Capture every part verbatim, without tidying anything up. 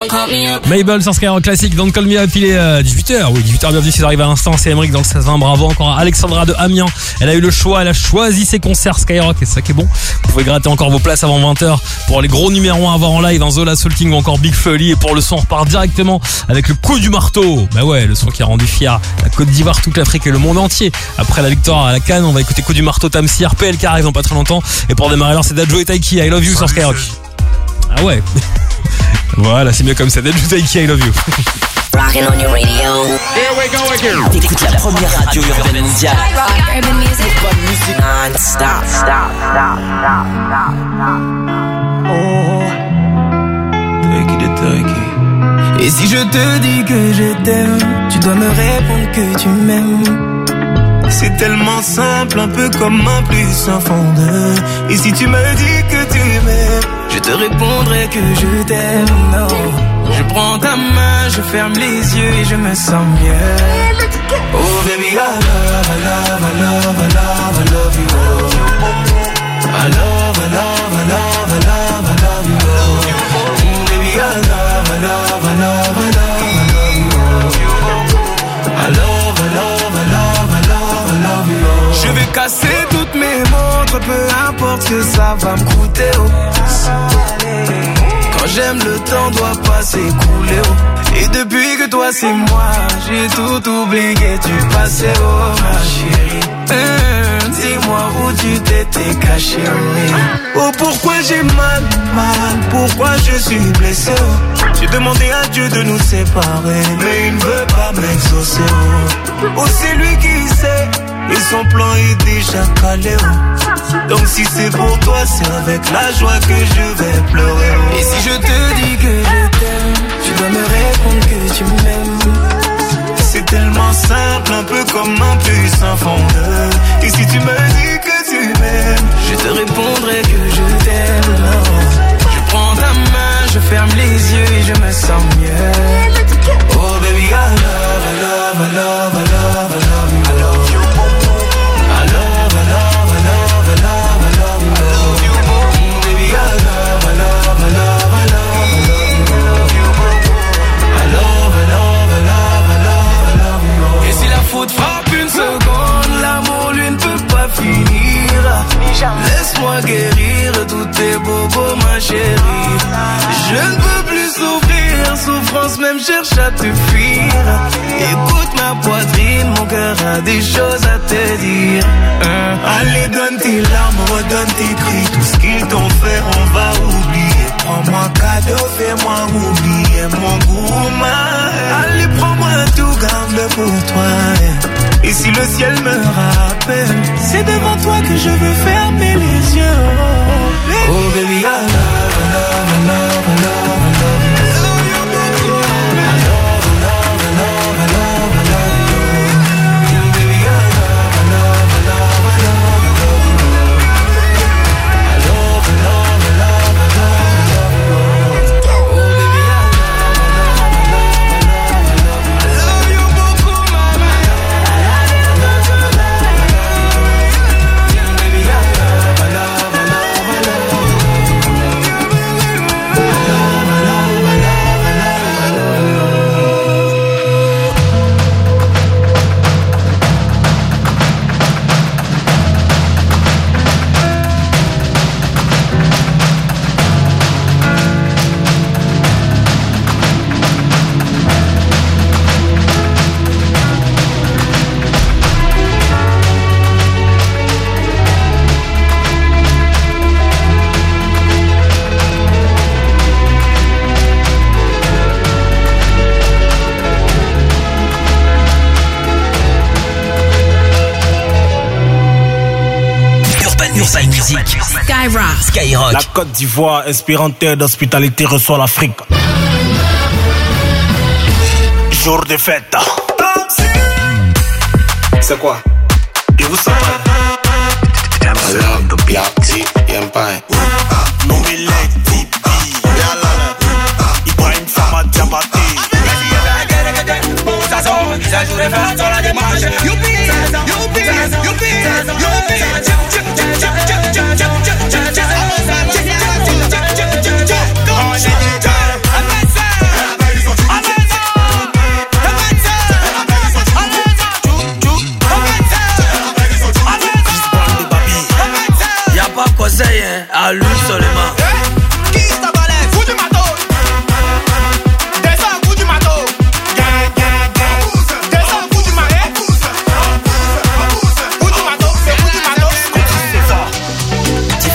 Mabel sur Skyrock Classic, Don't Call Me Up, il est euh, dix-huit heures, oui dix-huit heures bienvenue, c'est arrivé à l'instant, c'est Emeric dans le seize vingt, bravo encore à Alexandra de Amiens, elle a eu le choix, elle a choisi ses concerts Skyrock et c'est ça qui est bon, vous pouvez gratter encore vos places avant vingt heures pour les gros numéros un à voir en live, hein, Zola, Soul King ou encore Big Folly, et pour le son on repart directement avec le coup du marteau, bah ouais, le son qui a rendu fier la Côte d'Ivoire, toute l'Afrique et le monde entier, après la victoire à la Cannes, on va écouter coup du marteau, Tamsir, P L K arrive dans pas très longtemps, et pour démarrer alors c'est Dadjo et Taiki, I Love You sur Skyrock. Ah ouais. Voilà, c'est mieux comme ça. Dadjo Taiki, I Love You. Rockin' on your radio. Here we go again. T'écoutes la première radio urbaine mondiale. Rock urban music. Bonne musique. Non-stop. Stop, stop, stop, stop, stop. Oh. Taiki de Taiki. Et si je te dis que je t'aime, tu dois me répondre que tu m'aimes. C'est tellement simple, un peu comme un plus un fond de. Et si tu me dis que tu m'aimes, je te répondrai que je t'aime, non. Je prends ta main, je ferme les yeux et je me sens mieux. Oh baby, I love, I love, I love, I love, I love you. I love, I love, I love, I love, I love you. Oh baby, I love, I love, I love, I love, I love you. I love, I love, I love, I love, I love you. Je vais casser toutes mes montres, peu importe ce que ça va me coûter. Oh. Quand j'aime, le temps doit pas s'écouler. Oh. Et depuis que toi c'est moi, j'ai tout oublié, tu passais, oh ma chérie. Hum, dis-moi où tu t'étais caché, oui. Oh pourquoi j'ai mal, mal, pourquoi je suis blessé, oh. J'ai demandé à Dieu de nous séparer, mais il ne veut pas m'exaucer, oh. Oh c'est lui qui sait, et son plan est déjà calé, oh. Donc si c'est pour toi, c'est avec la joie que je vais pleurer, oh. Et si je te dis que je t'aime, tu dois me répondre que tu m'aimes. C'est tellement simple, un peu comme un plus un fondeur. Et si tu me dis que tu m'aimes, je te répondrai que je t'aime, non. Je prends ta main, je ferme les yeux et je me sens mieux. Oh baby, I love, I love, I love, I love, I love you. I love you. I love, I love, I love, I love, I love you. I love you. Mm, baby, I love, I love, I love, I love, I love you. I love, I love, I love, I love, I love you. Et si la faute frappe une seconde, l'amour lui ne peut pas finir. Laisse-moi guérir tous tes bobos, ma chérie. Je ne peux plus souffrir, souffrance même cherche à te fuir. Écoute ma poitrine, mon cœur a des choses à te dire. hein. Allez donne tes larmes, redonne tes cris. Tout ce qu'ils t'ont fait on va oublier. Prends-moi cadeau, fais-moi oublier mon gourmand. Allez prends-moi tout, garde-le pour toi. Et si le ciel me rappelle, c'est devant toi que je veux fermer les yeux. Oh baby, I love, I love, I love, I love, I love you. I love, I love, I love, I love, I love you. Baby, I love, I love, I love, I love, I love you. I love, I love, I love, I love, I love you. Oh baby, I love, I love, I love, I love, I love you. I love you beaucoup, mama. I love, I love, I love, I love you. Baby, I love, I love, I love, I love you. Skyrock. Skyrock. La Côte d'Ivoire, inspirante d'hospitalité, reçoit l'Afrique. Jour de fête. C'est quoi? Et vous savez? Ibrahim Sama Diabaté.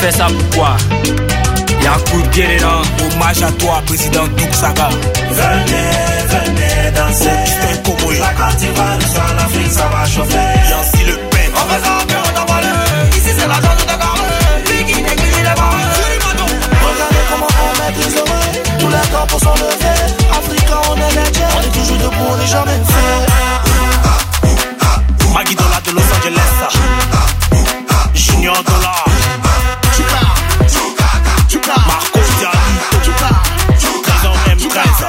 fais ça pourquoi? Yakou Guerrera, hommage à toi, président Douk Saga. Venez, venez danser. La Côte d'Ivoire, le soir, l'Afrique, ça va chauffer. Yancy Le Pen. On fait ça, on va parler. Ici, c'est la zone de Dakar. Lui qui néglige les barres. Regardez comment on met des oreilles. Tous les temps pour s'enlever. Africain, on est les dieux. On est toujours debout, on n'est jamais fait. Maggie Dollar de Los Angeles. Junior Dollar. Marco Dialito. Trésor M treize.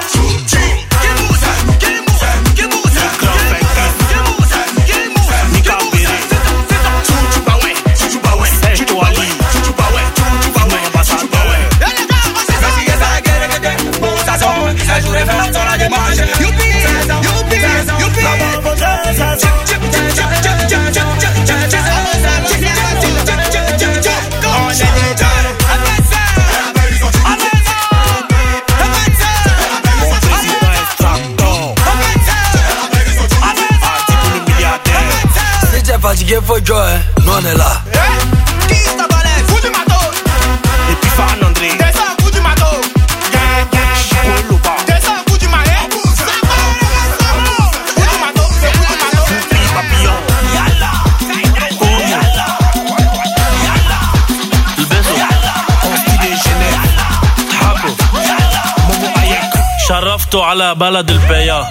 Fatigué, faut jouer, nous on est là. Qui t'a balai, fou du matos. Et puis Fan André. Descends, fou du matos. Descends, fou du marais. Fou du matos, c'est fou du matos. Fou papillon. Yalla. Oh yalla. Yalla. Ibezo. Consti de Genève. Habo. Momo Ayek. شرفته على بلد البيا.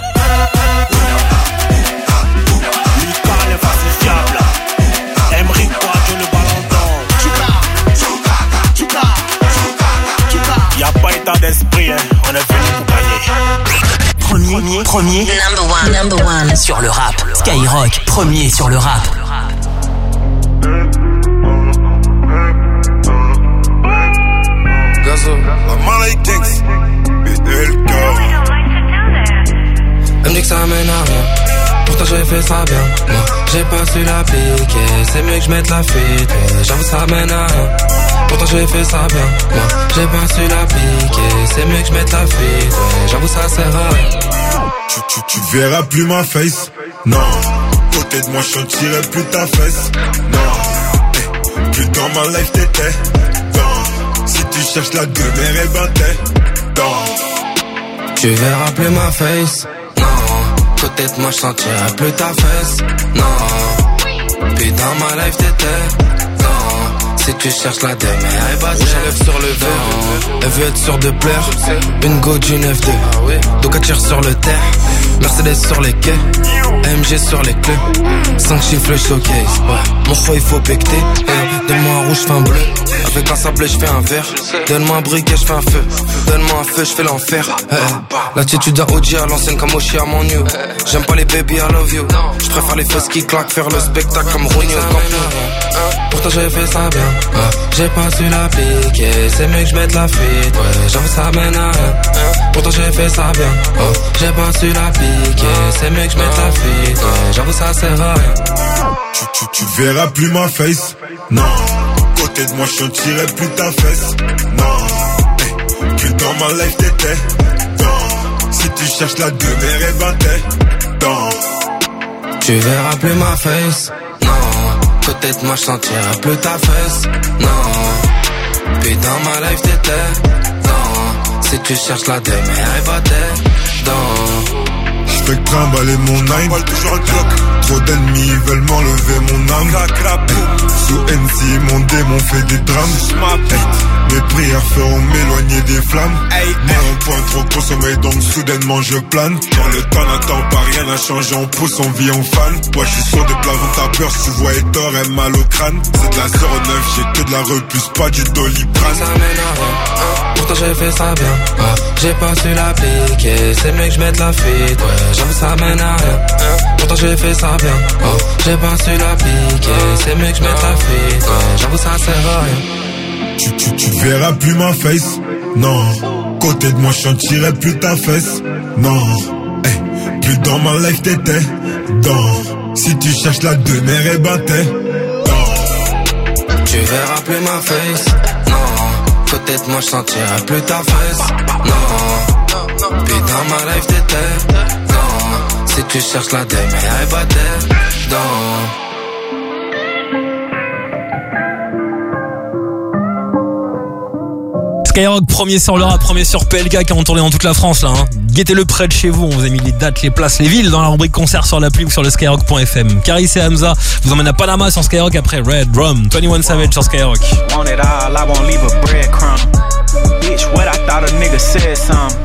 Y'a pas état d'esprit, hein. On est venu pour gagner. Premier, premier, number one, number one sur le rap. Skyrock, premier sur le rap. Gazo, la Malaytex, B L K. Elle me dit que ça mène à rien. Pourtant j'ai fait ça bien. Moi j'ai pas su la piquer. C'est mieux que je mette la fuite. Ouais, j'avoue ça mène à rien. Pourtant j'ai fait ça bien. Moi j'ai pas su la piquer. C'est mieux que je mette la fuite. Ouais, j'avoue ça sert à rien. Tu, tu, tu verras plus ma face. Non. Côté de moi je sentirai plus ta fesse. Non. Eh, plus dans ma life t'étais. Non. Si tu cherches la demeure, eh ben t'es. Non. Tu verras plus ma face. Côté de moi je sentirai plus ta fesse. Non. Puis dans ma life t'étais. Non. Si tu cherches la demeure, eh bah j'enlève sur le verre. Elle veut être sûre de plaire. Une go d'une F deux. Donc elle tire sur le terre. Mercedes sur les quais. M G sur les clés. cinq chiffres le showcase. Ouais. Mon choix il faut becter. Hey, donne-moi un rouge, je fais un bleu. Avec un sablé je fais un vert. Donne-moi un briquet, je fais un feu. Donne-moi un feu, je fais l'enfer. Hey, l'attitude d'un O G à l'ancienne comme Oshi à mon new. J'aime pas les baby, I love you. Je préfère les fesses qui claquent, faire le spectacle comme Rooney au Campion. Pourtant j'ai fait ça bien. Ouais. J'ai pas su la piquer. C'est mieux que je mette la fuite. Ouais, j'avoue ça mène à rien. Pourtant j'ai fait ça bien. Oh, j'ai pas su la piquer. C'est mieux que je mette la fuite. Ouais, j'avoue ça sert à rien. Tu, tu, tu verras plus ma face. Non. Côté de moi je sentirai plus ta fesse. Non. Eh, plus dans ma life t'étais. Non. Si tu cherches la demeure, eh ben t'es. Non. Tu verras plus ma face. Non. Côté de moi je sentirai plus ta fesse. Non. Puis dans ma life t'étais. Non. Si tu cherches la demeure, eh ben t'es. Non. J'fais que trimballer mon nine. Toujours le clock. Trop d'ennemis veulent m'enlever mon âme. Sous N C mon démon fait des drames. Mes prières feront m'éloigner des flammes. Moi un point trop consommé donc soudainement je plane. Quand le temps n'attend pas, rien n'a changé, on pousse, on vit, on fan. Moi j'suis sur des plafonds, t'as peur, si tu vois et tort, elle mal au crâne. C'est de la zéro neuf, j'ai que de la repousse, pas du doliprane. Ça mène à rien, pourtant j'ai fait ça bien. Ouais, j'ai pas su l'appliquer, c'est mieux que je mette la fuite. Ouais, j'avoue ça mène à rien, pourtant j'ai fait ça bien. Oh, j'ai pas su l'appliquer, c'est mieux que je mette la fuite. Ouais, j'avoue ça sert à rien. Tu, tu, tu verras plus ma face. Non. Côté de moi je sentirai plus ta fesse. Non. Hey, plus dans ma life t'étais. Non. Si tu cherches la demeure, eh ben t'es. Non. Tu verras plus ma face. Non. Côté de moi je sentirai plus ta fesse. Non. Puis dans ma life t'étais. Non. Si tu cherches la demeure, eh ben t'es. Non. Skyrock, premier sur le rap, premier sur P L K qui ont tourné dans toute la France là. Hein. Guettez-le près de chez vous, on vous a mis les dates, les places, les villes dans la rubrique concert sur l'appli ou sur le skyrock point f m. Caris et Hamza vous emmènent à Panama sur Skyrock après Red Rum, vingt et un Savage sur Skyrock. Want it all, I won't leave a breadcrumb. Bitch, what I thought a nigga said some.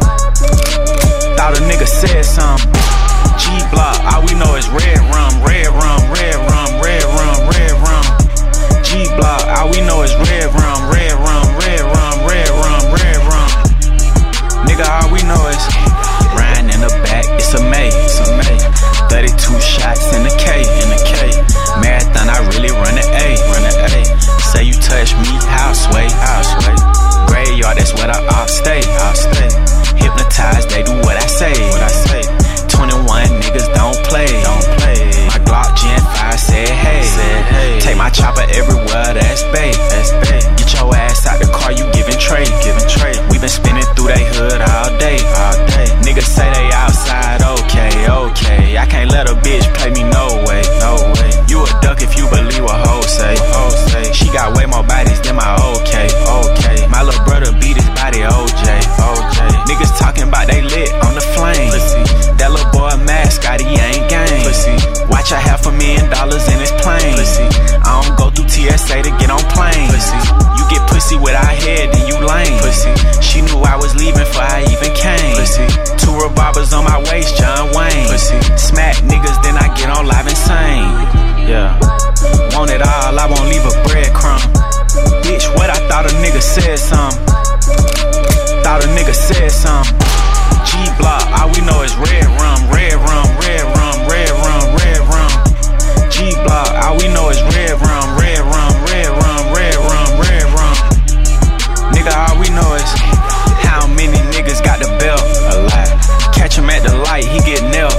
Thought a nigga said some. G-Block, all we know is red rum, red rum, red rum, red rum, red rum. G-Block, all we know is red rum, red rum, red rum, red rum, red rum. Nigga, all we know is riding in the back, it's a May, it's a May. thirty-two shots in the K, in the K. Marathon, I really run an A, run an A. Say you touch me, houseway, houseway. Graveyard, that's where I off stay, off stay. Hypnotized, they do what I say, what I say. twenty-one niggas don't play, don't play. My Glock Gen five said hey, said hey. Take my chopper everywhere, that's bae, that's bae. Get your ass out the car, you giving trade, giving trade. We been spinning through they hood all day, all day. Niggas say they outside, okay, okay. I can't let a bitch play me, no way, no way. You a duck if you believe what hoes say, hoes say. She got way more bodies than my okay, okay. My little brother beat his body, O J, O J. Niggas talking about they lit on the flame. Pussy. That little boy mascot, he ain't game. Pussy. Watch a half a million dollars in his plane. Pussy. I don't go through T S A to get on plane. Pussy. You get pussy without head, then you lame. Pussy. She knew I was leaving before I even came. Pussy. Two revolvers on my waist, John Wayne. Pussy. Smack niggas, then I get on live insane. Yeah. Want it all, I won't leave a breadcrumb. Bitch, what I thought a nigga said some. Thought a nigga said some. G-Block, all we know is red rum, red rum, red rum, red rum, red rum. G-Block, all we know is red rum, red rum, red rum, red rum, red rum. Nigga, all we know is how many niggas got the belt. A lot. Catch him at the light, he get nailed.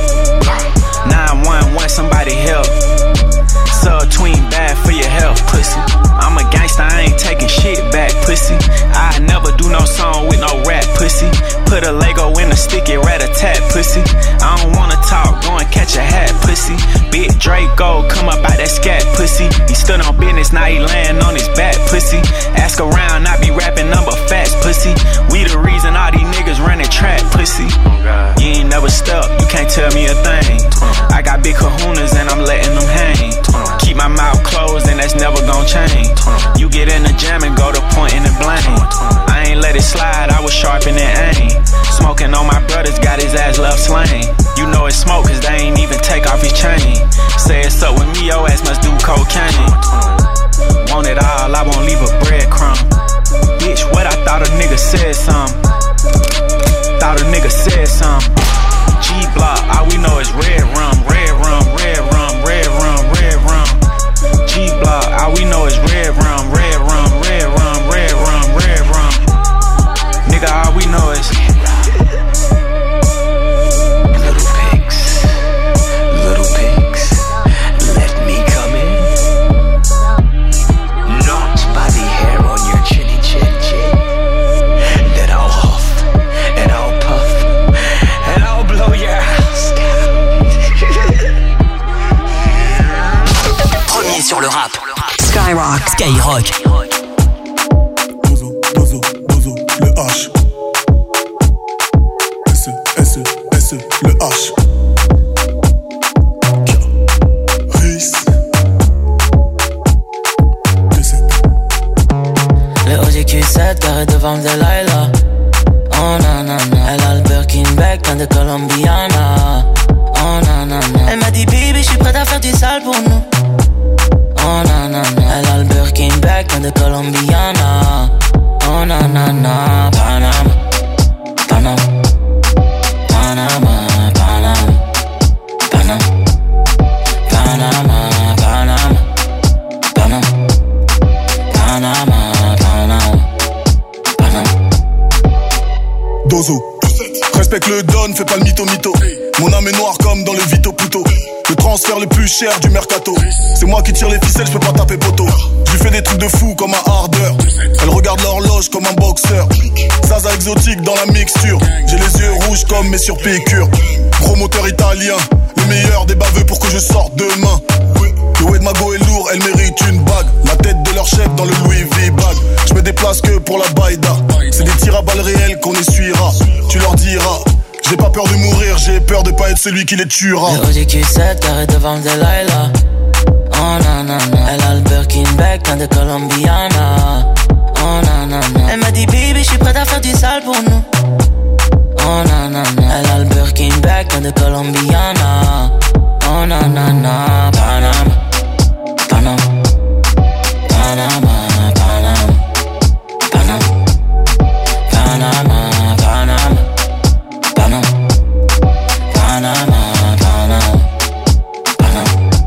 nine one one, somebody help. Sub-tween bad for your health, pussy. I'm a gangster, I ain't taking shit back, pussy. I never do no song with no rap, pussy. Put a Lego in a sticky rat-a-tat, pussy. I don't wanna talk, go and catch a hat, pussy. Big Draco, come up out that scat, pussy. He stood on business, now he laying on his back, pussy. Ask around, I be rapping number facts, pussy. We the reason all these niggas running track, pussy. You ain't never stepped, you can't tell me a thing. I got big kahunas and I'm letting them hang. Keep my mouth closed and that's never gon' change. You get in the jam and go to pointing and blame. I ain't let it slide, I was sharpening aim. Smoking on my brothers, got his ass left slain. You know it's smoke cause they ain't even take off his chain. Say it's up with me, your ass must do cocaine. Want it all, I won't leave a breadcrumb. Bitch, what I thought a nigga said some. Thought a nigga said some. G-Block, all we know is red rum, red rum, red rum, red rum, red rum. G-Block, all we know is red rum, red rum, red rum, red rum, red rum. Nigga, all we know is little pigs, little pigs, let me come in. Not by the hair on your chinny chin chin. Then I'll huff and I'll puff and I'll blow your house down. Premier sur le rap. Skyrock. Skyrock. Bozo, bozo, bozo, le H. S, S, S, le H. Riz. Le O G Q sept carré devant le Delilah. Oh nanana. Elle a le Birkin bag plein de Colombiana. Oh nanana. Elle m'a dit baby je suis prête à faire du sale pour nous. Oh nanana. Elle a le Birkin bag plein de Colombiana. Oh nanana. Panama, Panama, Panama, Panama, Panama, Panama, Panama, Panama, Panama, Panama, Panama. Dozo. Respecte le don, fais pas le mytho mytho. Mon âme est noire comme dans le Vito Puto. Le transfert le plus cher du mercato. C'est moi qui tire les ficelles, je peux pas taper poteau. Je lui fais des trucs de fou comme un hardeur. Elle regarde l'horloge comme un boxeur. Zaza exotique dans la mixture. J'ai les yeux rouges comme mes surpiqûres. Promoteur italien, le meilleur des baveux pour que je sorte demain. Chloé de Mago est lourd, elle mérite une bague. La tête de leur chef dans le Louis V bag. Je me déplace que pour la baïda. C'est des tirs à balles réelles qu'on essuiera. Tu leur diras, j'ai pas peur de mourir, j'ai peur de pas être celui qui les tuera. Le Audi Q sept carré devant Delilah. Oh nanana, elle a le Birkin bag de Colombiana. Oh nanana, elle m'a dit baby, je suis prête à faire du sale pour nous. Oh nanana, elle a le Birkin bag de Colombiana. Oh nanana, Panama, Panama, Panama, Panama, Panama, Panama, Panama, Panama, Panama, Panama.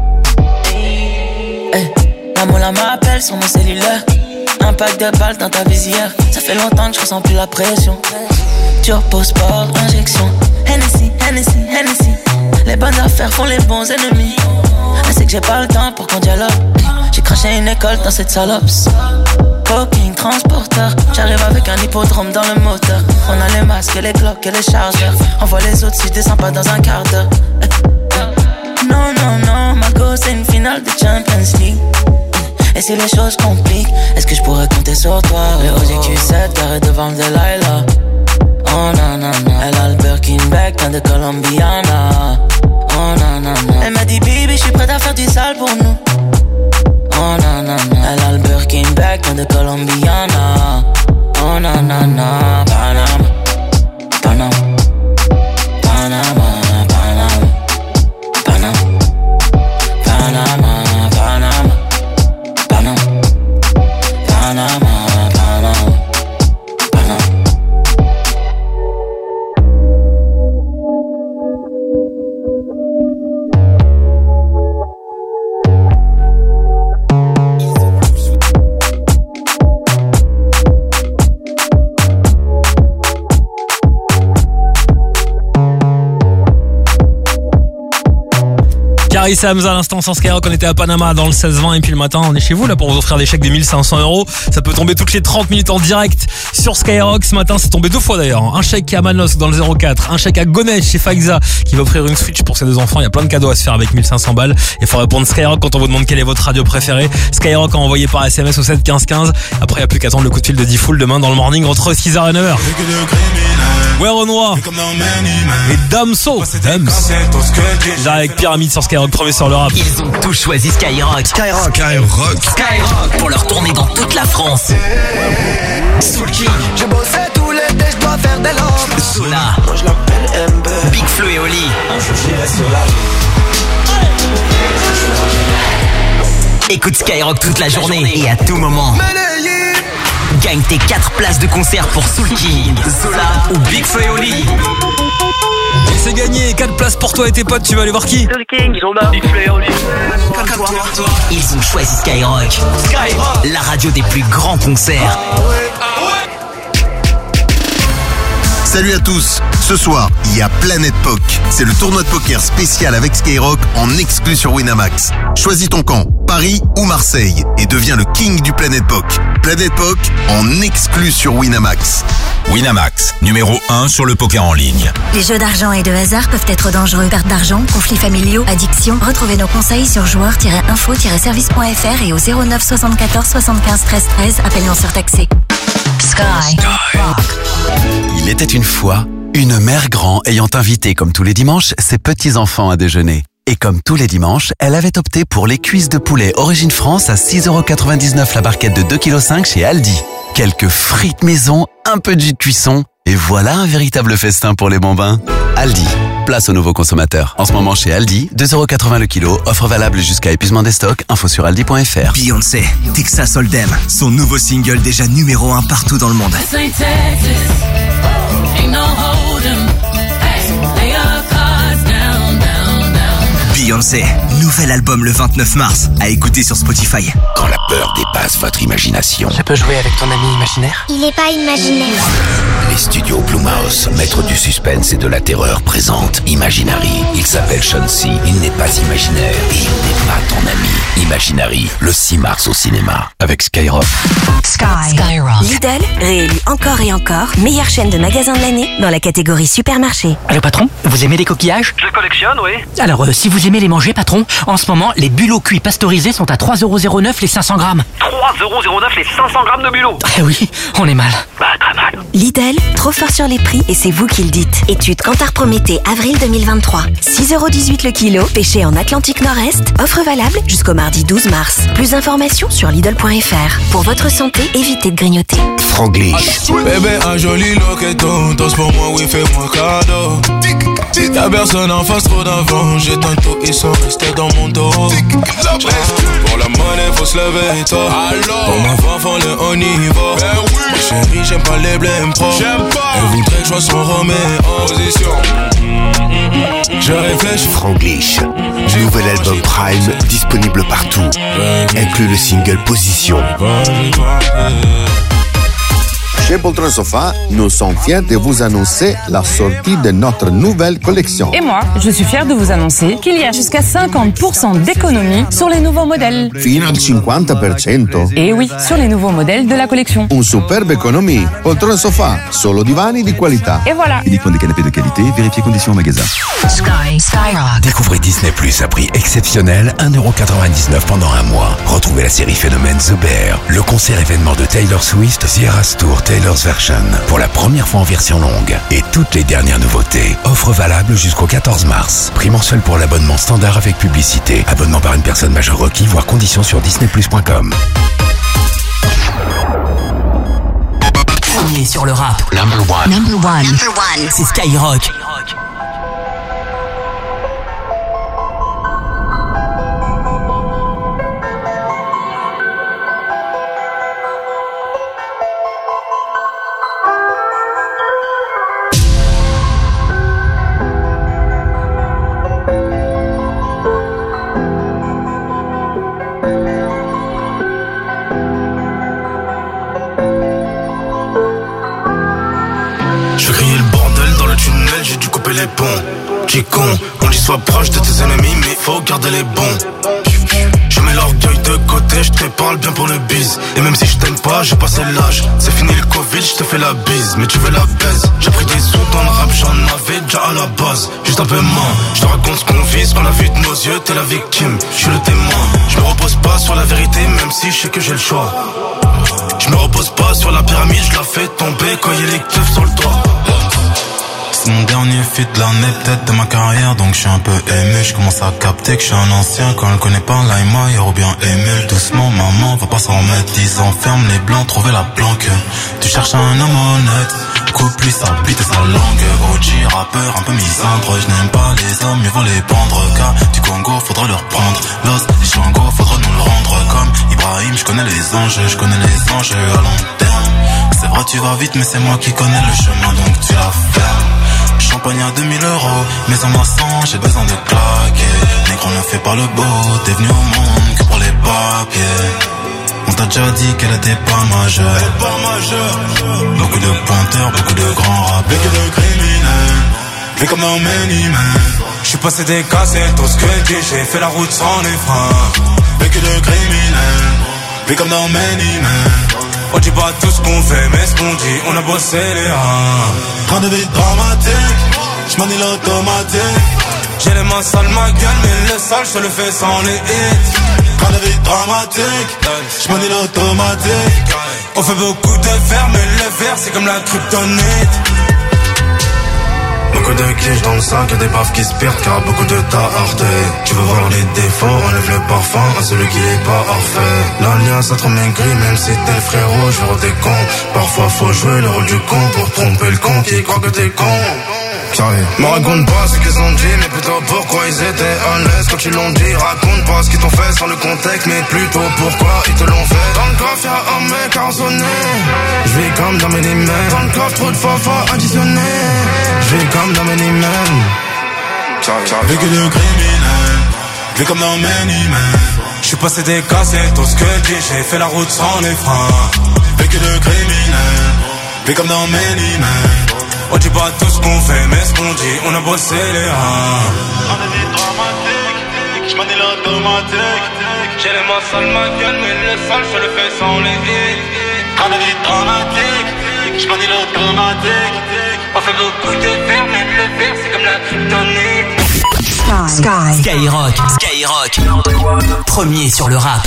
Hey, la moula m'appelle sur mon cellulaire. Un pack de balles dans ta visière. Ça fait longtemps que je ressens plus la pression. Turbo sport, injection. Hennessy, Hennessy, Hennessy. Les bonnes affaires font les bons ennemis. Elle sait que j'ai pas le temps pour qu'on dialogue. J'ai craché une école dans cette salope. Coking, transporteur. J'arrive avec un hippodrome dans le moteur. On a les masques, les cloques et les chargeurs. On voit les autres si je descends pas dans un quart d'heure. Non, non, non, ma go c'est une finale de Champions League. Et si les choses compliquent, est-ce que je pourrais compter sur toi? Le Audi Q sept carré devant Delilah. Oh nanana, elle a le Birkin bag de Colombiana. Oh nanana, elle m'a dit baby, je suis prête à faire du sale pour nous. Oh nanana, elle a le Birkin bag de Colombiana. Oh nanana, Panama, Panama, Panama, Panama, Panama, Panama, Panama, Panama, Panama, Panama. Carissa Hamza à l'instant sans Skyrock, on était à Panama dans le seize vingt et puis le matin on est chez vous là pour vous offrir des chèques des mille cinq cents euros. Ça peut tomber toutes les trente minutes en direct sur Skyrock. Ce matin c'est tombé deux fois d'ailleurs. Un chèque à Manos dans le zéro quatre, un chèque à Gonesse chez Faiza qui va offrir une Switch pour ses deux enfants. Il y a plein de cadeaux à se faire avec mille cinq cents balles. Il faut répondre Skyrock quand on vous demande quelle est votre radio préférée. Skyrock à envoyer par S M S au sept quinze quinze. Après il n'y a plus qu'à attendre le coup de fil de D-Fool demain dans le morning entre six heures et neuf heures. Ouais Renoir et Damso Dams avec Pyramide sur Skyrock, premier sur le rap. Ils ont tous choisi Skyrock. Skyrock. Skyrock. Skyrock pour leur tournée dans toute la France. Soul King. J'ai bossé tout l'été, je dois faire des lampes. Zola. Moi je l'appelle Ember. Big Flo et Oli. Un jour j'irai sur la Écoute Skyrock toute la journée et à tout moment. Gagne tes quatre places de concert pour Soul King, Zola ou Big Flo et Oli. Et c'est gagné, quatre places pour toi et tes potes, tu vas aller voir qui? Soul King, Zola, Big Flo et Oli. Ils ont choisi Skyrock. Skyrock, la radio des plus grands concerts. Salut à tous. Ce soir, il y a Planète Poc. C'est le tournoi de poker spécial avec Skyrock en exclu sur Winamax. Choisis ton camp, Paris ou Marseille, et deviens le king du Planète Poc. Planète Poc en exclu sur Winamax. Winamax, numéro un sur le poker en ligne. Les jeux d'argent et de hasard peuvent être dangereux. Perte d'argent, conflits familiaux, addiction. Retrouvez nos conseils sur joueurs tiret info tiret service point f r et au zéro neuf soixante-quatorze soixante-quinze treize treize. Appel non surtaxé. Sky. Il était une fois une mère grand ayant invité, comme tous les dimanches, ses petits-enfants à déjeuner. Et comme tous les dimanches, elle avait opté pour les cuisses de poulet Origine France à six euros quatre-vingt-dix-neuf la barquette de deux virgule cinq kilos chez Aldi. Quelques frites maison, un peu de jus de cuisson, et voilà un véritable festin pour les bambins. Aldi, place aux nouveaux consommateurs. En ce moment chez Aldi, deux euros quatre-vingts le kilo, offre valable jusqu'à épuisement des stocks, info sur aldi point f r. Beyoncé, Texas Hold'em, son nouveau single déjà numéro un partout dans le monde. Beyoncé, nouvel album le vingt-neuf mars, à écouter sur Spotify. Quand la peur dépasse votre imagination. Je peux jouer avec ton ami imaginaire? Il est pas imaginaire. Les studios Blumhouse, maître du suspense et de la terreur, présentent Imaginary. Il s'appelle Chauncey, il n'est pas imaginaire et il n'est pas ton ami. Imaginary, le six mars au cinéma, avec Skyrock. Sky. Skyrock. Lidl, réélu encore et encore, meilleure chaîne de magasins de l'année dans la catégorie supermarché. Allô patron, vous aimez les coquillages? Je collectionne, oui. Alors, euh, si vous aimez les manger, patron? En ce moment, les bulots cuits pasteurisés sont à trois euros zéro neuf les cinq cents grammes. trois euros zéro neuf les cinq cents grammes de bulots. Eh oui, on est mal. Bah, très mal. Lidl, trop fort sur les prix et c'est vous qui le dites. Étude Kantar Prométhée, avril deux mille vingt-trois. six euros dix-huit le kilo, pêché en Atlantique Nord-Est. Offre valable jusqu'au mardi douze mars. Plus d'informations sur Lidl point F R. Pour votre santé, évitez de grignoter. Franglish. Bébé, un joli loqueton, danse pour moi, oui, fais-moi cadeau. Y'a personne en face, trop d'avant. J'éteins tout, ils sont restés dans mon dos. Pour la monnaie, faut se lever tôt. Pour ma femme, faut le haut niveau. Ma chérie, j'aime pas les blèmes pro. Elle voudrait que je sois son Roméo. Position. Je réfléchis. Franglish. Nouvel album Prime, disponible partout. Inclut le single Position. Chez Poltron Sofa, nous sommes fiers de vous annoncer la sortie de notre nouvelle collection. Et moi, je suis fière de vous annoncer qu'il y a jusqu'à cinquante pour cent d'économie sur les nouveaux modèles. Fino al cinquanta per cento. Et oui, sur les nouveaux modèles de la collection. Un superbe économie. Poltron Sofa, solo divani di qualità. Et voilà. Uniquement des canapés de qualité, vérifiez conditions en magasin. Sky, Skyrock. Découvrez Disney Plus à prix exceptionnel, un euro quatre-vingt-dix-neuf pendant un mois. Retrouvez la série Phénomène The Bear, le concert événement de Taylor Swift, The Eras Tour Taylor's Version, pour la première fois en version longue. Et toutes les dernières nouveautés. Offre valable jusqu'au quatorze mars. Prix mensuel pour l'abonnement standard avec publicité. Abonnement par une personne majeure requis, voire conditions sur disney plus point com. Premier sur le rap. Number one. Number one. Number one. C'est Skyrock. Les ponts, j'ai con, on dit sois proche de tes ennemis, mais faut garder les bons. Je mets l'orgueil de côté, je te parle bien pour le bise. Et même si je t'aime pas, j'ai passé l'âge. C'est fini le Covid, je te fais la bise, mais tu veux la baise. J'ai pris des sous dans le rap, j'en avais déjà à la base. Juste un peu moins, je te raconte ce qu'on vit, ce qu'on a vu de nos yeux, t'es la victime, je suis le témoin. Je me repose pas sur la vérité, même si je sais que j'ai le choix. Je me repose pas sur la pyramide, je la fais tomber quand y'a les keufs sur le toit. C'est mon dernier feat de l'année, peut-être de ma carrière, donc je suis un peu ému. Je commence à capter que je suis un ancien. Quand elle connaît pas l'Aïma, ou bien Émile. Doucement, maman, va pas s'en remettre. Dix ans, ferme les blancs, trouver la planque. Tu cherches un homme honnête, coupe lui sa bite et sa langue. O G, rappeur, un peu misandre. Je n'aime pas les hommes, mieux vaut les pendre. Car du Congo, faudra le reprendre. Los, les Shango, faudra nous le rendre. Comme Ibrahim, je connais les anges, je connais les anges à long terme. C'est vrai, tu vas vite, mais c'est moi qui connais le chemin, donc tu la fermes. Champagne à deux mille euros, mais en ma sang, j'ai besoin de claquer. Négro ne fait pas le beau, t'es venu au monde que pour les papiers. On t'a déjà dit qu'elle était pas majeure. Pas majeure. Beaucoup de pointeurs, beaucoup de grands rappeurs. Beaucoup de criminels, fait comme dans Many Men. J'suis passé des cassettes au squelette, j'ai fait la route sans les freins. Beaucoup de criminels, fait comme dans Many Men. On dit pas tout ce qu'on fait, mais ce qu'on dit, on a bossé les reins. Train de vie dramatique, j'manie l'automatique. J'ai les mains sales, ma gueule, mais le sale, je le fais sans les hits. Train de vie dramatique, j'manie l'automatique. On fait beaucoup de verre, mais le verre, c'est comme la kryptonite. Beaucoup de clichés dans le sac, y'a des baffes qui se perdent car beaucoup de tas heurté. Tu veux voir les défauts, enlève le parfum à celui qui est pas parfait. L'alliance a trop maigri, même si t'es le frérot, je veux des cons. Parfois faut jouer le rôle du con pour tromper le con qui croit que t'es con. Me raconte pas ce qu'ils ont dit, mais plutôt pourquoi ils étaient à l'aise quand ils l'ont dit. Raconte pas ce qu'ils t'ont fait sans le contexte, mais plutôt pourquoi ils te l'ont fait. Dans le coffre y'a un mec arraisonné, j'vis comme dans mes mains. Dans le coffre trop de fois faut additionner, j'vis comme dans mes mains. Vécu de criminel, vécu comme dans Many Men. J'suis passé des cassettes au squelette, j'ai fait la route sans les freins. Vécu de criminel, vécu comme dans Many Men. On dit pas tout ce qu'on fait, mais ce qu'on dit, on a bossé les reins. On a des dramatiques, j'manie l'automatique. J'ai les mains sales, ma gueule, mais le sale, je le fais sans les hits. On a des dramatiques, j'manie l'automatique. On fait beaucoup de verre, mais le verre, c'est comme la kryptonite. Sky. Skyrock. Skyrock. Premier sur le rap.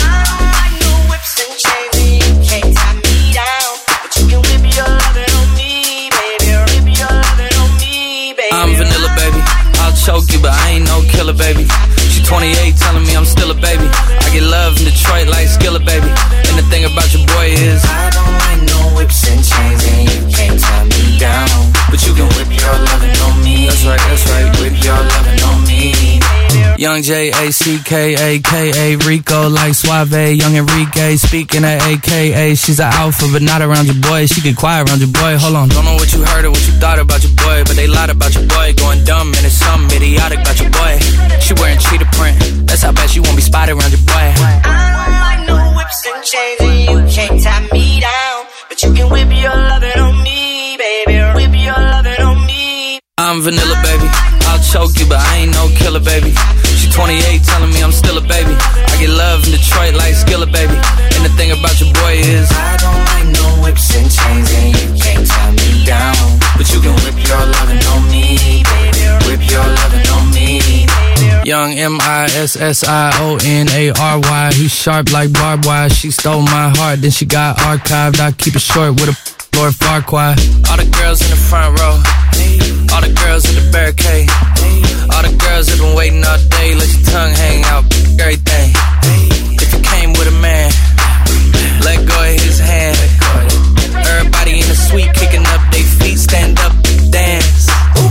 I'm vanilla, baby. I'll choke you, but I ain't no killer, baby. She twenty-eight, telling me I'm still a baby. I get love in Detroit like Skilla, baby. And the thing about your boy is I don't like no whips and chains, and you can't tie me down. But you can whip your lovin' on me. That's right, that's right, whip your lovin' on me. Young J A C K A K A Rico like Suave, Young Enrique speaking at A K A. She's an alpha but not around your boy. She get quiet around your boy. Hold on, don't know what you heard or what you thought about your boy, but they lied about your boy. Going dumb and it's something idiotic about your boy. She wearing cheetah print. That's how bad she won't be spotted around your boy. I don't like no whips and chains, and you can't tie me down. But you can whip your lovin' on me, baby. Whip your lovin' on me. I'm vanilla, baby. I'll choke you, but I ain't no killer, baby. She twenty-eight, telling me I'm still a baby. I get love in Detroit like Skilla, baby. And the thing about your boy is I don't like no whips and chains, and you can't tie me down. But you can whip your lovin' on me, baby. Whip your lovin' on me. Young M I S S I O N A R Y. He's sharp like barbed wire. She stole my heart, then she got archived. I keep it short with a Lord Farquaad. All the girls in the front row, all the girls in the barricade, all the girls have been waiting all day. Let your tongue hang out, everything. If you came with a man, let go of his hand. Everybody in the suite kicking up their feet, stand up, dance.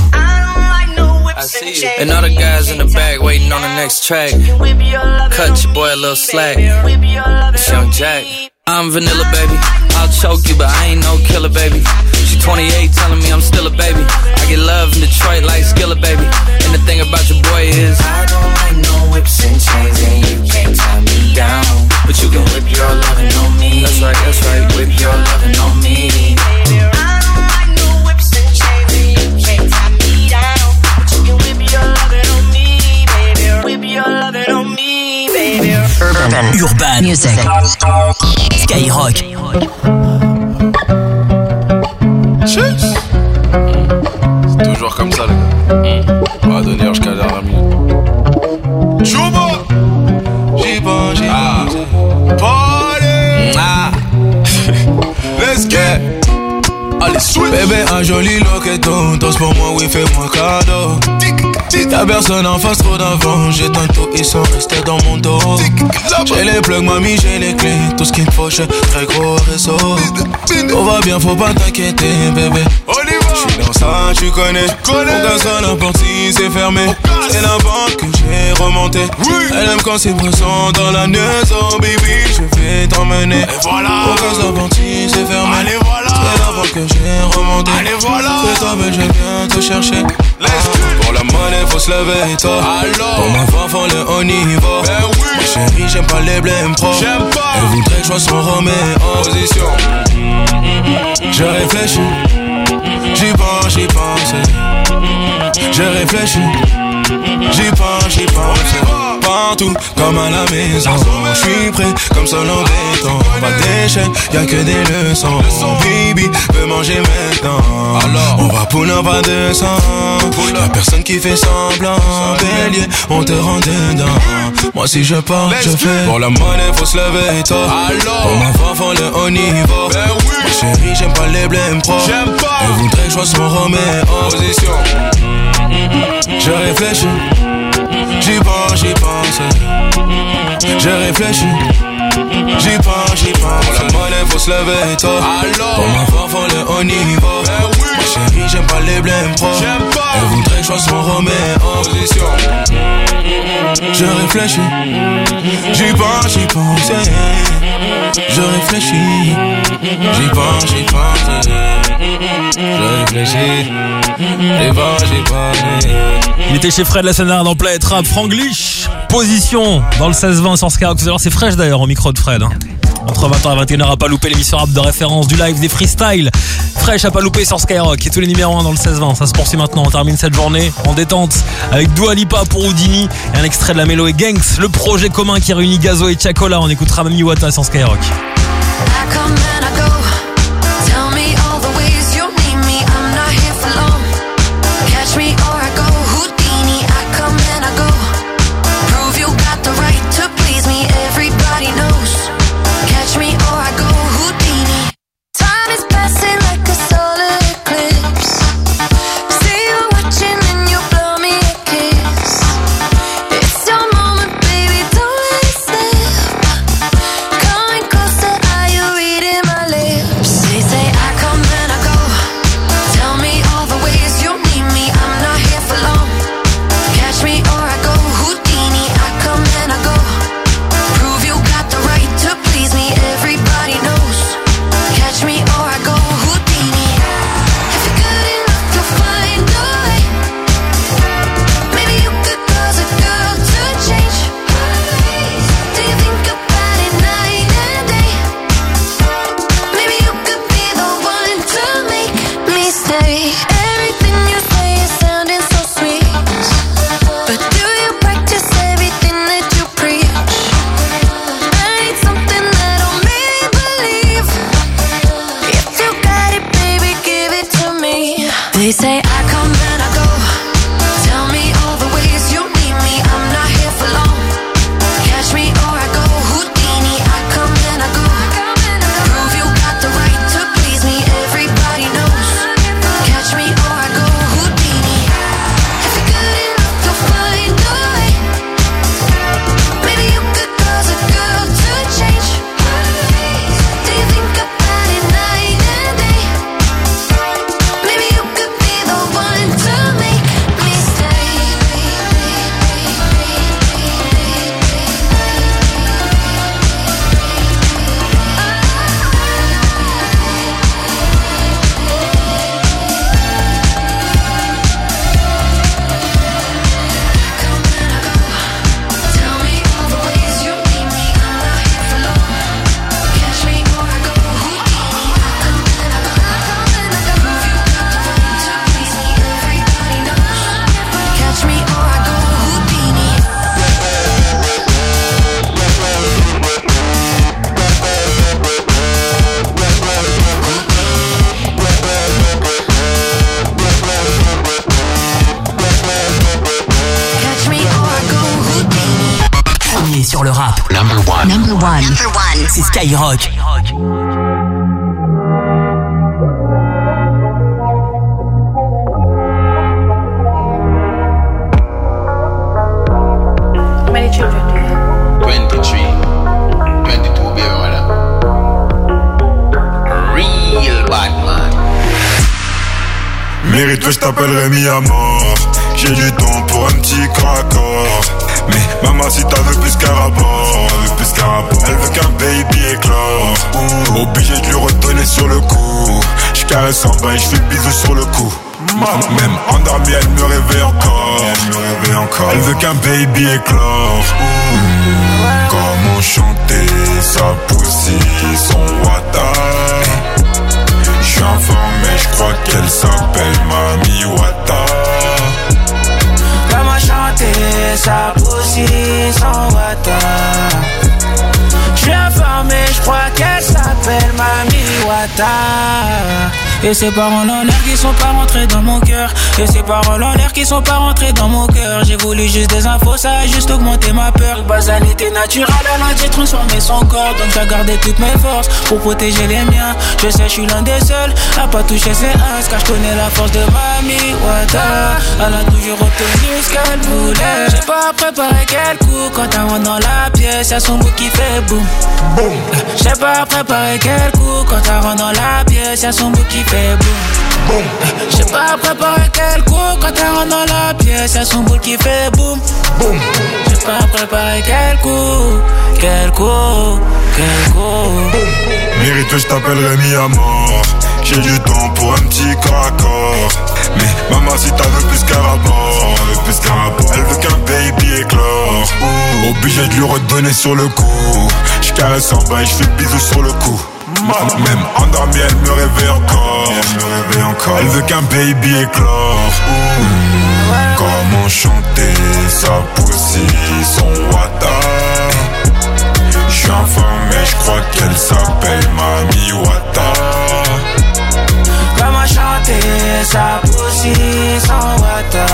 I see you. And all the guys in the back waiting on the next track. Cut your boy a little slack. It's Young Jack. I'm vanilla, baby. I'll choke you, but I ain't no killer, baby. She twenty-eight, telling me I'm still a baby. I get love in Detroit like Skilla, baby. And the thing about your boy is I don't like no whips and chains, and you can't tie me down. But you can whip your lovin' on me. That's right, that's right, whip your lovin' on me. I don't like no whips and chains, and you can't tie me down. But you can whip your lovin' on me, baby. Whip your lovin' on me, baby. Urban, Urban Music. Skyrock. C'est toujours comme ça, les gars. On va donner jusqu'à la dernière minute. Chouba! J'y pense, j'y pense. Party! Ah! Let's get! Allez, switch! Bébé, un joli loqueton. Danse pour moi, oui, fais-moi cadeau. Y'a personne en face, trop d'avant. J'éteins tout, ils sont restés dans mon dos. J'ai les plugs, mamie, j'ai les clés. Tout ce qu'il me faut, j'ai très gros réseau. Tout va bien, faut pas t'inquiéter, bébé. J'suis dans ça, tu connais. Aucun seul la porte si c'est fermé. C'est la banque que j'ai remonté. Elle aime quand c'est présent dans la maison, baby. Je vais t'emmener. Aucun seul la porte si c'est fermé. C'est la banque que j'ai remonté. C'est toi, belle, je viens te chercher. Pour la monnaie, faut se lever, toi. Pour ma femme, faut le haut niveau. Ma chérie, j'aime pas les blèmes pro. Elle voudrait que je sois son Roméo. Position. Je réfléchis. J'y pense, j'y pense. Je réfléchis. J'y pense, j'y pense. Partout, comme à la maison. J'suis prêt, comme seul en béton. Pas d'échec, y'a que des leçons. Baby, veux manger maintenant. Alors, on va pull up à deux cents. Y'a personne qui fait semblant. Bélier, on te rend dedans. Moi si je pars, je fais. Pour la monnaie, faut se lever tôt. Pour ma femme, faut le haut niveau. Ma chérie, j'aime pas les blèmes pro. Elle voudrait que je sois son Roméo. Position. Je réfléchis. J'y pense, j'y pense. Je réfléchis. J'y pense, j'y pense. Pour la monnaie, faut se lever tôt. Pour ma femme, faut le haut niveau. Ma chérie, j'aime pas les blèmes pro. Elle voudrait que je sois son Roméo. Position. Je réfléchis. J'y pense, j'y pense. Je réfléchis. J'y pense, j'y pense. Je réfléchis. J'y pense, j'y pense. Il était chez Fred la semaine dernière dans Planète Rap. Franglish, position dans le seize vingt sur Skyrock. Tout à l'heure, c'est fraîche d'ailleurs au micro de Fred. Hein. Entre vingt heures et vingt et une heures, à pas louper l'émission rap de référence, du live, des freestyles. Fraîche à pas louper sur Skyrock. Et tous les numéros un dans le seize vingt. Ça se poursuit maintenant. On termine cette journée en détente avec Dua Lipa pour Houdini et un extrait de la Mélo et Gangs. Le projet commun qui réunit Gazo et Chacola. On écoutera Mami Wata sur Skyrock. Me or I go Houdini, I come and I go. sur le rap. Number one. Number one. Number one. C'est Skyrock. Many children do that. twenty-three. twenty-two, baby, voilà. Real bad man. Mérite, je t'appellerai mis à mort. J'ai du temps pour un petit corps à corps. Mais maman, si t'as veux plus qu'un rapport, elle veut plus qu'un rapport. Elle veut qu'un baby éclore. Obligé de lui redonner sur le coup. J'caresse en bas et j'fais le bisou sur le cou. Même endormie, elle me réveille encore. Elle me réveille encore. Elle veut qu'un baby éclore. Comment chanter sa pussy, son wata. J'suis informé, j'crois qu'elle s'appelle Mami Wata. Comment chanter sa pussy, son wata. J'suis informé, j'crois qu'elle s'appelle Mami Wata. Et ces paroles en l'air qui sont pas rentrées dans mon cœur. Et ces paroles en l'air qui sont pas rentrées dans mon cœur. J'ai voulu juste des infos, ça a juste augmenté ma peur. Basalité naturelle, elle a dû transformer son corps. Donc j'ai gardé toutes mes forces pour protéger les miens. Je sais, je suis l'un des seuls à pas toucher ses uns. Car je connais la force de Mami Wata. Elle a toujours obtenu ce qu'elle voulait. J'ai pas préparé quel coup. Quand elle rentre dans la pièce, y'a son bout qui fait boum. Boum. J'ai pas préparé quel coup. Quand elle rentre dans la pièce, y'a son bout qui fait boum, boum. J'ai pas préparé quel coup. Quand elle rentre dans la pièce, y'a son boule qui fait boum, boum. J'ai pas préparé quel coup, quel coup, quel coup. Mérite, je t'appellerai mis à mort. J'ai du temps pour un petit corps à corps. Mais maman, si t'as veux plus qu'un rapport, elle veut plus qu'un rapport. Elle veut qu'un baby éclore. Obligé de lui redonner sur le coup. J'caresse en bas et j'fais le bisou sur le cou. Même endormie, elle me réveille encore. Elle me réveille encore. Elle veut qu'un baby éclore. Comment chanter sa pussy, son wata. J'suis informé, j'crois qu'elle s'appelle Mami Wata. Comment chanter sa pussy, son wata.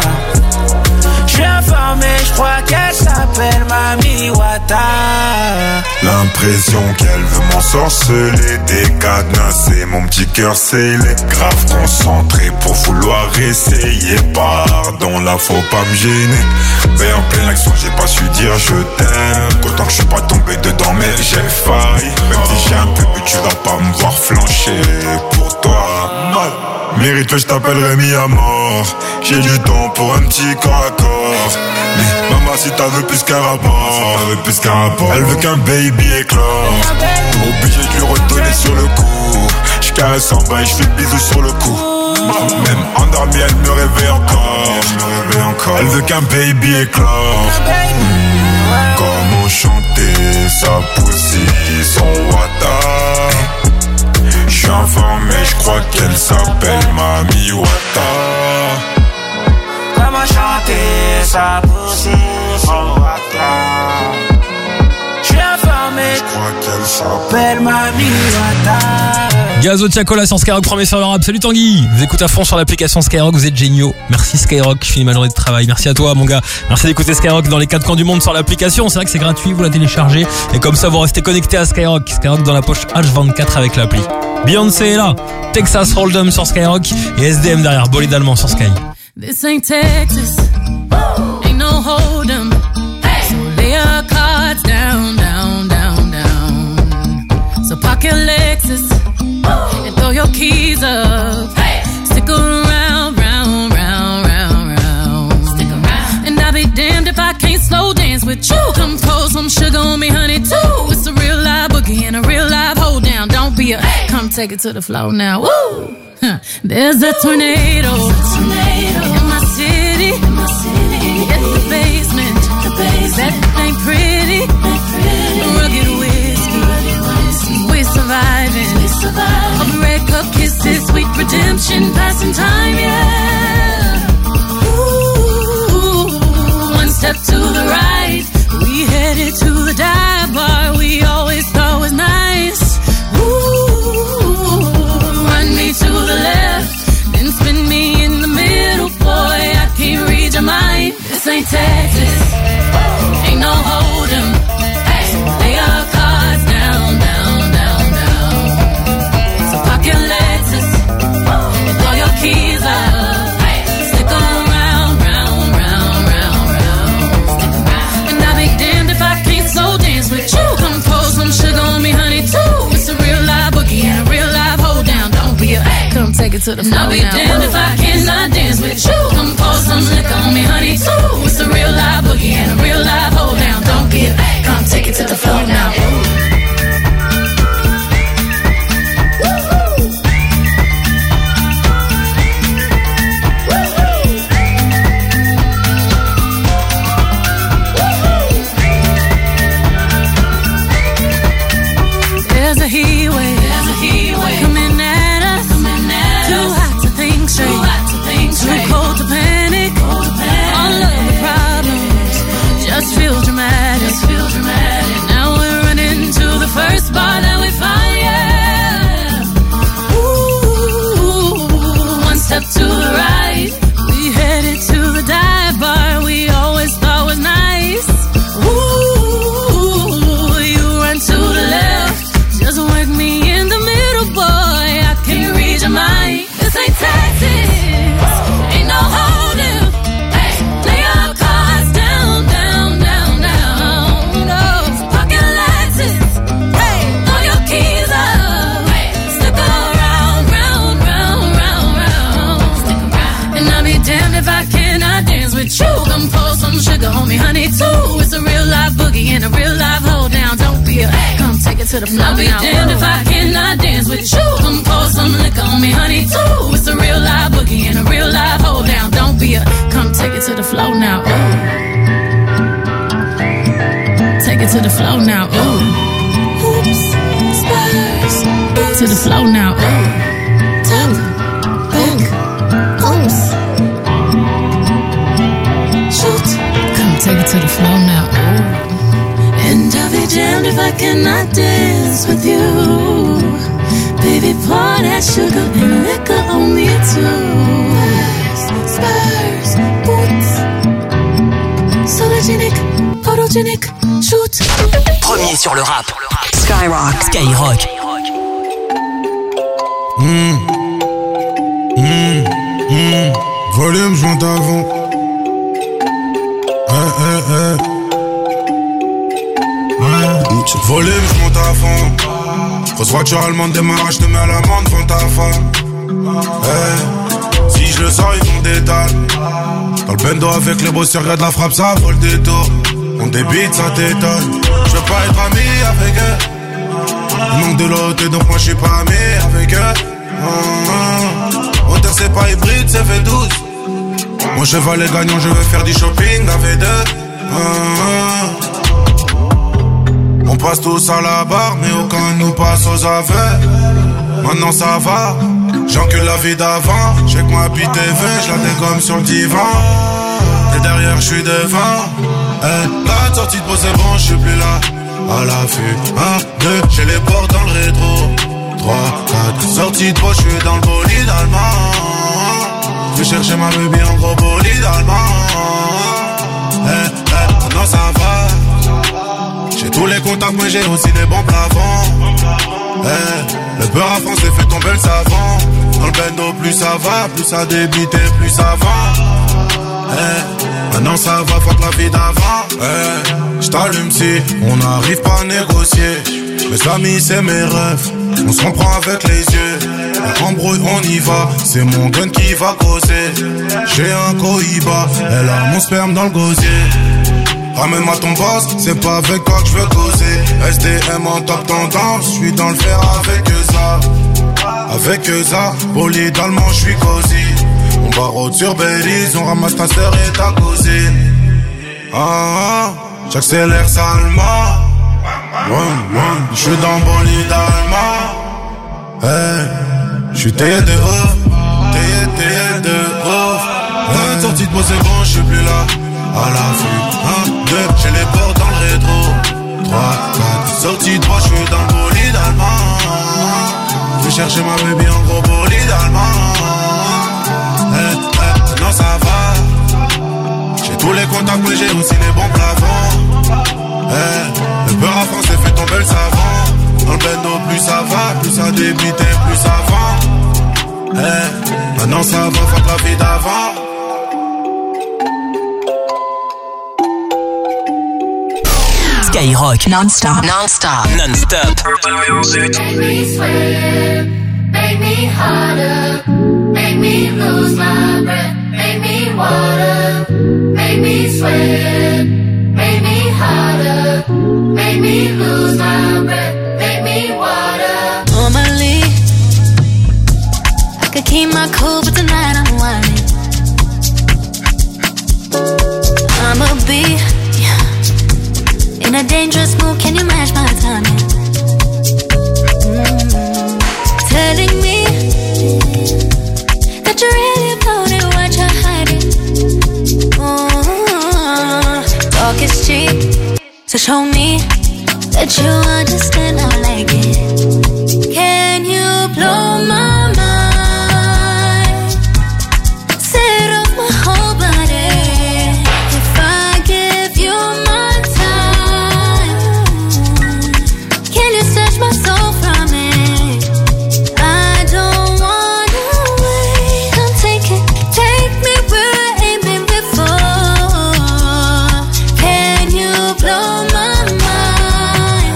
J'suis informé, j'crois qu'elle s'appelle Mami Wata. L'impression qu'elle veut m'ensorceler, décadenasser mon petit cœur scellé. Grave concentré pour vouloir essayer. Pardon, là faut pas me gêner. Mais en pleine action j'ai pas su dire je t'aime. Autant que je suis pas tombé dedans mais j'ai failli. Même si j'ai un peu bu tu vas pas me voir flancher pour toi. Mérite, je t'appellerai mis à mort. J'ai du temps pour un petit corps à corps. Mais maman, si t'as veux plus qu'un rapport, elle veut plus qu'un rapport. Elle veut qu'un baby éclore. Obligé de lui redonner sur le coup. J'caresse en bas et j'fais le bisou sur le cou. Même endormie, elle me réveille encore. Elle me réveille encore. Elle veut qu'un baby éclore. Comment chanter sa pussy, son wata. J'suis informé, j'crois qu'elle s'appelle Mami Wata. Comment chanter sa pussy, son wata. J'suis informé, j'crois qu'elle s'appelle Mami Wata. Gazo Tiakola sur Skyrock, premier sur le rap. Salut Tanguy, vous écoutez à fond sur l'application Skyrock, vous êtes géniaux. Merci Skyrock, je finis ma journée de travail. Merci à toi mon gars, merci d'écouter Skyrock dans les quatre coins du monde sur l'application. C'est vrai que c'est gratuit, vous la téléchargez et comme ça vous restez connecté à Skyrock. Skyrock dans la poche H vingt-quatre avec l'appli. Beyoncé est là, Texas Hold'em sur Skyrock et S D M derrière, bolide allemand sur Sky. This ain't Texas, ain't no Hold'em, so lay your cards down, down, down, down. So park your Lexus and throw your keys up. Stick around, round, round, round, round. Stick around. And I'll be damned if I can't slow dance with you. Come pour some sugar on me, honey, too. It's a real live boogie and a real live hold down. Don't be a, come take it to the floor now. Woo! There's a tornado, tornado in my city, in my city. It's the basement, the basement. That ain't pretty, ain't pretty. Rugged whiskey, rugged whiskey. We surviving, we surviving. Of red cup kisses, sweet redemption, passing time, yeah. Ooh, one step to the right, we headed to the dive bar we always thought was nice. Ooh, run me to the left, then spin me in the middle, boy, I can't read your mind. This ain't Texas, ain't no Hold'em, it to the floor now. I'll be damned if I cannot dance with you. Come pour some liquor on me, honey, too. It's a real live boogie and a real live hold down. Don't give, come take it to the floor now. There's a heat wave, there's a heat wave coming at us, coming at too us. Hot to think straight, too hot to think straight, too cold to panic, cold to panic. All of the problems just feel dramatic, just feel dramatic. Now we're running to the first bar that we find, yeah. Ooh, one step to the right, we headed to the dive bar we always thought was nice. Ooh, you run to the left. Just work me in the middle, boy. I can't read your mind. This ain't Texas. Ain't no holding. Hey, lay your cards down, down, down, down. No, pocket Lexus. Hey, throw your keys up. Hey, stick around, round, round, round, round. Stick around. And I'll be damned if I cannot dance with you. Come pour some sugar on me, honey, too. It's a real live boogie and a real live hold down. Don't be a come take it to the floor. I'll be damned if I cannot dance with you. Come pour some liquor on me, honey, too. It's a real live boogie and a real live hold down. Don't be a come take it to the floor now. Ooh. Take it to the floor now. Ooh. Oops, Spurs. To the floor now. Ooh. Tap, back, oops. Shoot. Come take it to the floor now. Ooh. And I'll be damned if I cannot dance with you. Baby, pour that sugar and liquor on me too. Spurs, boots, sologenic, photogenic, shoot. Premier sur le rap. Skyrock. Skyrock. Mmh. Mmh. Mmh. Volume, je monte avant. Eh, eh, eh. Volume, je monte à fond. Grosse voiture allemande, démarrage, je te mets à l'amende, devant ta femme. Hey. Si je le sors, ils font des dalles. Dans le bendo avec les bosseurs, regarde la frappe, ça vaut le détour. On débite, ça t'étonne. Je veux pas être ami avec eux. Il manque de l'autre, donc moi je suis pas ami avec eux. Hauteur, c'est pas hybride, c'est V douze. Mon cheval est gagnant, je veux faire du shopping à V deux. On passe tous à la barre, mais aucun nous passe aux aveux. Maintenant ça va, j'encule la vie d'avant. J'ai que moi P T V, je la dégomme sur le divan. Et derrière je suis devant. Eh, la sortie de pause c'est bon, je suis plus là. À l'affût, un, deux, j'ai les portes dans le rétro. Trois, quatre, sortie de pause, je suis dans le bolide allemand. Je vais chercher ma baby en gros bolide allemand. Eh, eh, maintenant ça va. J'ai tous les contacts, mais j'ai aussi des bons plafonds. Hey, le beurre à France fait tomber le savon. Dans le bendo, plus ça va, plus ça débite, plus ça va. Hey, maintenant ça va, fuck la vie d'avant. Hey, j't'allume si on n'arrive pas à négocier. Mes amis, c'est mes rêves, on s'en prend avec les yeux. La embrouille, on y va, c'est mon gun qui va causer. J'ai un Cohiba, elle a mon sperme dans le gosier. Ramène-moi ton boss, c'est pas avec toi que je veux causer. S D M en top tendance, je suis dans le fer avec eux ça. Avec eux ça, bolide allemand, je suis cosy. On barre sur Belize, on ramasse ta sœur et ta cousine. Ah, ah, j'accélère salement. Je suis dans bolide allemand. Hey, je suis taillé de ouf, taillé, taillé de ouf. Hey, sortie de beau, c'est bon, je suis plus là. À l'affût, un, deux, j'ai les portes dans le rétro. Trois, quatre, sortie de moi, je suis dans le bolide allemand. Je vais chercher ma baby en gros bolide allemand. Eh, eh, non ça va. J'ai tous les contacts, mais j'ai aussi les bons plafonds. Eh, le beurre à France fait tomber le savon. Dans le bendo, plus ça va, plus ça débite, plus ça va. Eh, maintenant ça va, fuck la vie d'avant. Skyrock non-stop, non-stop, non-stop. make me harder, make me lose my breath, make me water, make me sweat, make me harder, make me lose my breath, make me water. Normally, I could keep my cool, but tonight I'm whining. I'ma be in a dangerous mood, can you match my timing? Mm-hmm. Telling me that you're really about it, what you're hiding. Mm-hmm. Talk is cheap, so show me that you understand, I like it. Can you blow my mind? Set off my whole body. If I give you my time, can you snatch my soul from it? I don't wanna wait. Come take it, take me where I ain't been before. Can you blow my mind?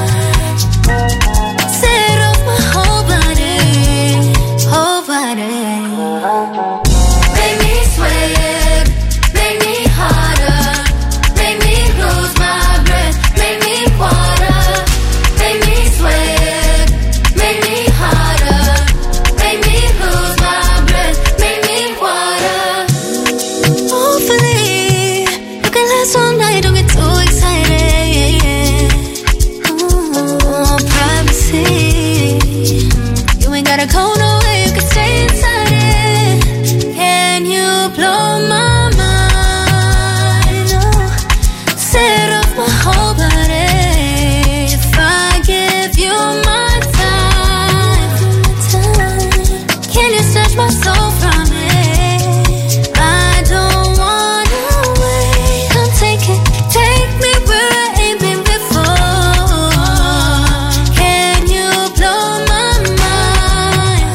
Set off my whole body, whole body. Make me sweat, make me harder, make me lose my breath, make me water, make me sweat, make me harder, make me lose my breath, make me water. Hopefully, you can last all night, don't get too excited. Ooh, privacy. You ain't gotta go nowhere, you can stay inside it. Can you blow my mind? Oh, set off my whole body. If I give you my time, can you snatch my soul from it? I don't wanna wait. Come take it, take me where I ain't been before. Can you blow my mind?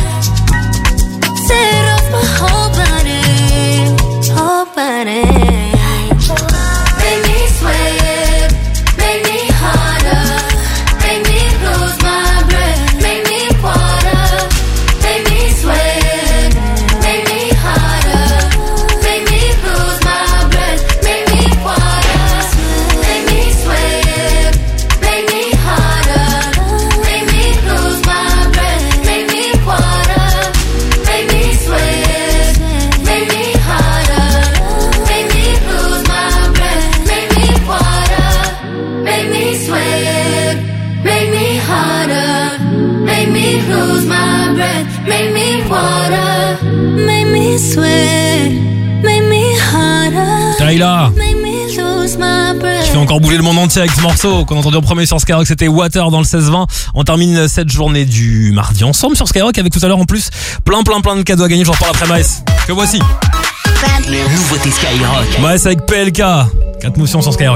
Set off my whole body, whole body. Make me sweat, make me harder, make me lose my breath, make me water, make me sweat, make me harder, make me lose my breath, make me water, make me sweat, make me harder, make me lose my breath, make me water, make me sweat, make me harder, make me lose my breath, make me water, make me sweat, make me harder, make me lose my breath, make me water, Make me sweat, make me harder, Tyla, make me lose my breath. qui fait encore bouger le monde entier avec ce morceau qu'on a entendu en premier sur Skyrock, c'était Water dans le seize vingt. On termine cette journée du mardi ensemble sur Skyrock avec tout à l'heure en plus plein plein plein de cadeaux à gagner. J'en parle après Maës. Que voici Nouveauté Skyrock. Maës avec P L K. quatre motions sur Skyrock.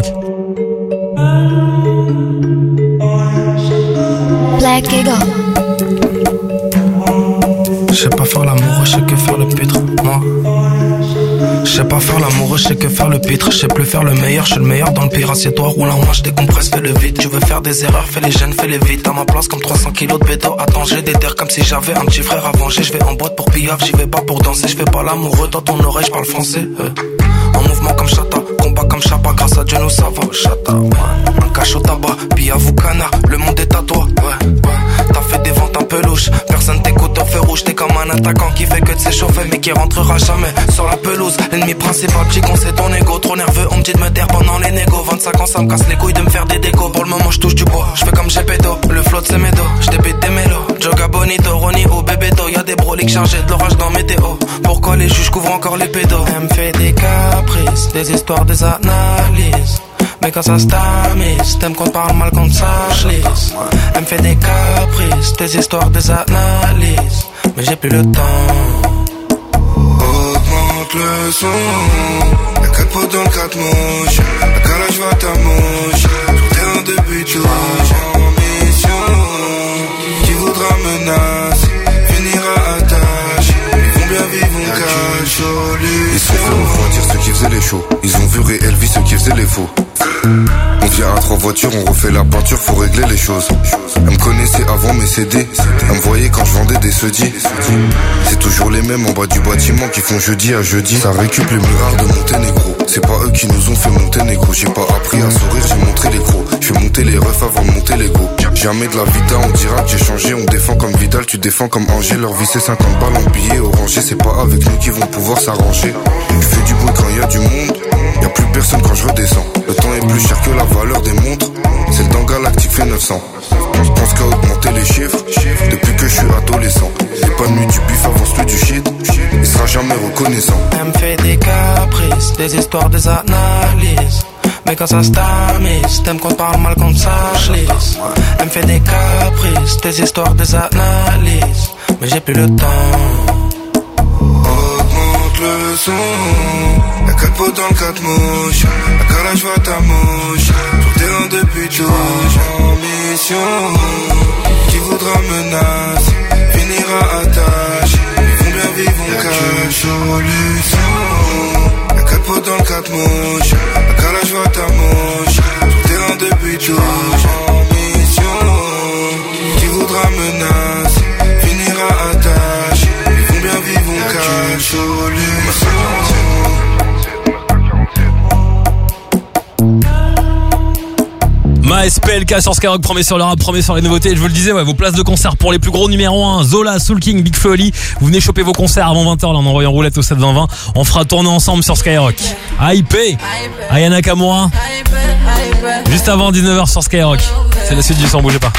Black Eagle. Je sais pas faire l'amour, je sais que faire le pitre, moi. Je sais pas faire l'amour, je sais que faire le pitre. Je sais plus faire le meilleur, je suis le meilleur dans le pire. Assieds-toi, roule en moi, je décompresse, fais le vide. Tu veux faire des erreurs, fais les jeunes, fais les vite. À ma place comme trois cents kilos de bédo. Attends, j'ai des terres comme si j'avais un petit frère à venger. Je vais en boîte pour piaf, j'y vais pas pour danser. Je fais pas l'amoureux, dans ton oreille, je parle français. euh. En mouvement comme chata, combat comme chapa. Grâce à Dieu nous ça va, chata, ouais. Un cachot tabac, puis à vous canard. Le monde est à toi, ouais, ouais. T'as fait des ventes un peu louches. Personne t'écoute au feu rouge. T'es comme un attaquant qui fait que de s'échauffer mais qui rentrera jamais sur la pelouse. L'ennemi principal, petit con, c'est ton ego. Trop nerveux, on me dit de me taire pendant les négos. vingt-cinq ans, ça me casse les couilles de me faire des décos. Pour le moment, je touche du bois, je fais comme Gepetto. Le flotte c'est mes dos, je débite des mélos. Joga bonito, Ronnie au Bebeto. Y'a des broliques chargés de l'orage dans météo. Pourquoi les juges couvrent encore les pédos? Elle me fait des caprices, des histoires, des analyses. Mais quand ça se tamise, t'aimes qu'on parle mal, qu'on s'enlise. Elle me fait des caprices, des histoires, des analyses. Mais j'ai plus le temps. Augmente le son. Y'a quatre pots dans le quatre mouches. La calage va ta mouche. Sur terrain de but touche. En mission. Qui voudra menacer finira à tâche. Ils vont bien vivre, on cache. Ils sont venus voir dire ceux qui faisaient les shows. Ils ont vu réel vie ceux qui faisaient les faux. On vient à trois voitures, on refait la peinture, faut régler les choses. Elle me connaissait avant mes C D, elle me voyait quand je vendais des sedis. C'est toujours les mêmes en bas du bâtiment qui font jeudi à jeudi. Ça récup les murards de Monténégro. C'est pas eux qui nous ont fait monter négro. J'ai pas appris à sourire, j'ai montré les gros. Je fais monter les refs avant de monter les go. Jamais de la vita, on dira que j'ai changé. On défend comme Vidal, tu défends comme Angers. Leur vie c'est cinquante balles en billets orangés. C'est pas avec nous qu'ils vont pouvoir s'arranger. Je fais du bruit quand y a du monde. Y'a plus personne quand je redescends. Le temps est plus cher que la valeur des montres. C'est le temps galactique fait neuf cents. Je pense qu'à augmenter les chiffres depuis que je suis adolescent. J'ai pas nu du bif, avance plus du shit. Il sera jamais reconnaissant. Elle me fait des caprices, des histoires, des analyses. Mais quand ça se tamise, t'aimes qu'on parle mal comme ça je lise. Elle me fait des caprices, des histoires, des analyses. Mais j'ai plus le temps. Augmente le son. Y'a quatre pots dans le quatre mouches. La calage va ta mouche. Sur le terrain depuis touche. En mission. Qui voudra menacer finira à tâche. Ils vont bien vivre, on cache. Solution. Y'a quatre pots dans le quatre mouches. La calage va ta mouche. Sur le terrain depuis touche. En mission. Qui voudra menacer finira à tâche. Ils vont bien vivre, on cache. Solution. Ma S P L K sur Skyrock, premier sur le rap, premier sur les nouveautés. Je vous le disais, ouais, vos places de concert pour les plus gros numéro un, Zola, Soul King, Big Flo Oli. Vous venez choper vos concerts avant vingt heures là, en envoyant roulette au sept vingt vingt. On fera tourner ensemble sur Skyrock. Hypé, Aya Nakamura. Juste avant dix-neuf heures sur Skyrock. C'est la suite du son, bougez pas.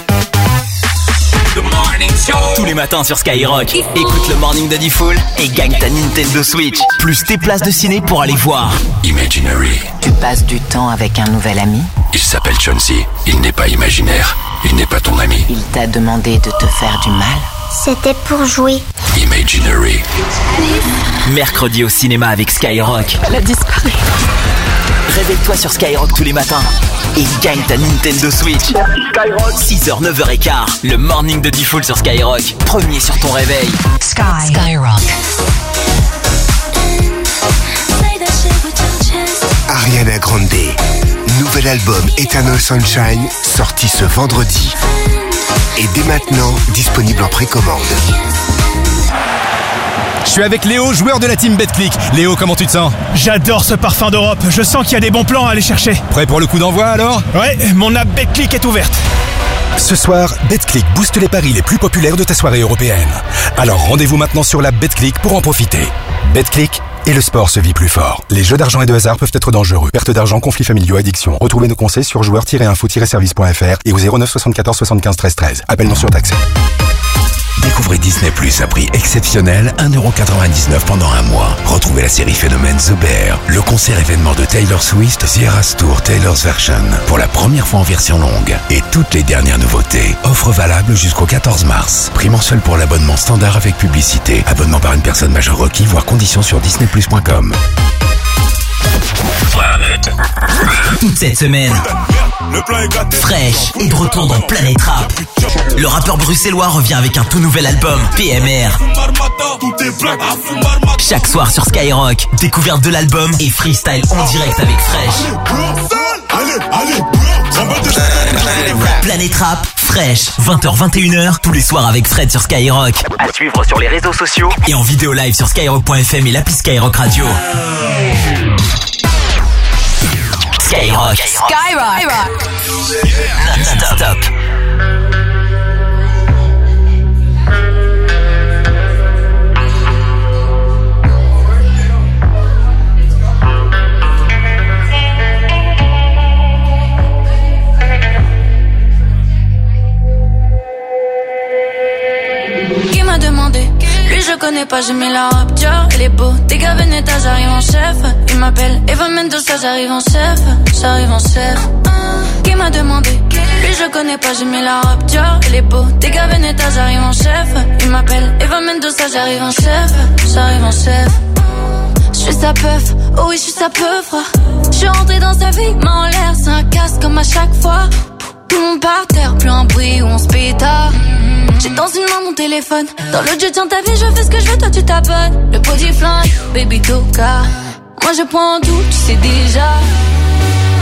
Tous les matins sur Skyrock, écoute le Morning de Diffoul et gagne ta Nintendo Switch. Plus tes places de ciné pour aller voir Imaginary. Tu passes du temps avec un nouvel ami? Il s'appelle Chauncey. Il n'est pas imaginaire. Il n'est pas ton ami. Il t'a demandé de te faire du mal? C'était pour jouer. Imaginary. Mercredi au cinéma avec Skyrock. Elle a disparu. Réveille-toi sur Skyrock tous les matins et gagne ta Nintendo Switch. Skyrock. six heures, neuf heures quinze. Le Morning de Diffoul sur Skyrock. Premier sur ton réveil. Sky. Skyrock. Ariana Grande. Nouvel album Eternal Sunshine, sorti ce vendredi. Et dès maintenant, disponible en précommande. Je suis avec Léo, joueur de la team BetClick. Léo, comment tu te sens? J'adore ce parfum d'Europe. Je sens qu'il y a des bons plans à aller chercher. Prêt pour le coup d'envoi alors? Ouais, mon app BetClick est ouverte. Ce soir, BetClick booste les paris les plus populaires de ta soirée européenne. Alors rendez-vous maintenant sur l'app BetClick pour en profiter. BetClick, et le sport se vit plus fort. Les jeux d'argent et de hasard peuvent être dangereux. Perte d'argent, conflits familiaux, addiction. Retrouvez nos conseils sur joueurs tiret info tiret service point f r et au zéro neuf soixante-quatorze soixante-quinze treize treize. Appel non surtaxé. Découvrez Disney Plus à prix exceptionnel, un euro quatre-vingt-dix-neuf pendant un mois. Retrouvez la série Phénomène The Bear, le concert événement de Taylor Swift, The Eras Tour Taylor's Version, pour la première fois en version longue. Et toutes les dernières nouveautés. Offre valable jusqu'au quatorze mars. Prix mensuel pour l'abonnement standard avec publicité. Abonnement par une personne majeure requis, voire conditions sur disney plus point com. Toute cette semaine, Fresh est de retour dans Planète Rap. Le rappeur bruxellois revient avec un tout nouvel album, P M R. Chaque soir sur Skyrock, découverte de l'album et freestyle en direct avec Fresh. Planète Rap, Fresh, vingt heures vingt et une heures, tous les soirs avec Fred sur Skyrock. À suivre sur les réseaux sociaux et en vidéo live sur skyrock point f m et l'appli Skyrock Radio. Skyrock. Skyrock. Non-stop. Qui m'a demandé? Lui je connais pas, j'ai mis la rap Dior. Elle est beau, dégâts Veneta, j'arrive en chef. Il m'appelle Eva Mendoza, j'arrive en chef. J'arrive en chef. Qui m'a demandé? Lui je connais pas, j'ai mis la rap Dior. Elle est beau, dégâts Veneta, j'arrive en chef. Il m'appelle Eva Mendoza, j'arrive en chef. J'arrive en chef. Je suis sa peuf, oh oui je suis sa peuf. Je suis rentré dans sa vie, main en l'air, c'est un casse comme à chaque fois. Tout le monde par terre, plus un bruit où on se pétard. J'ai dans une main mon téléphone. Dans l'autre je tiens ta vie, je fais ce que je veux, toi tu t'abonnes. Le body flingue, baby toka. Moi je prends tout, tu sais déjà. Je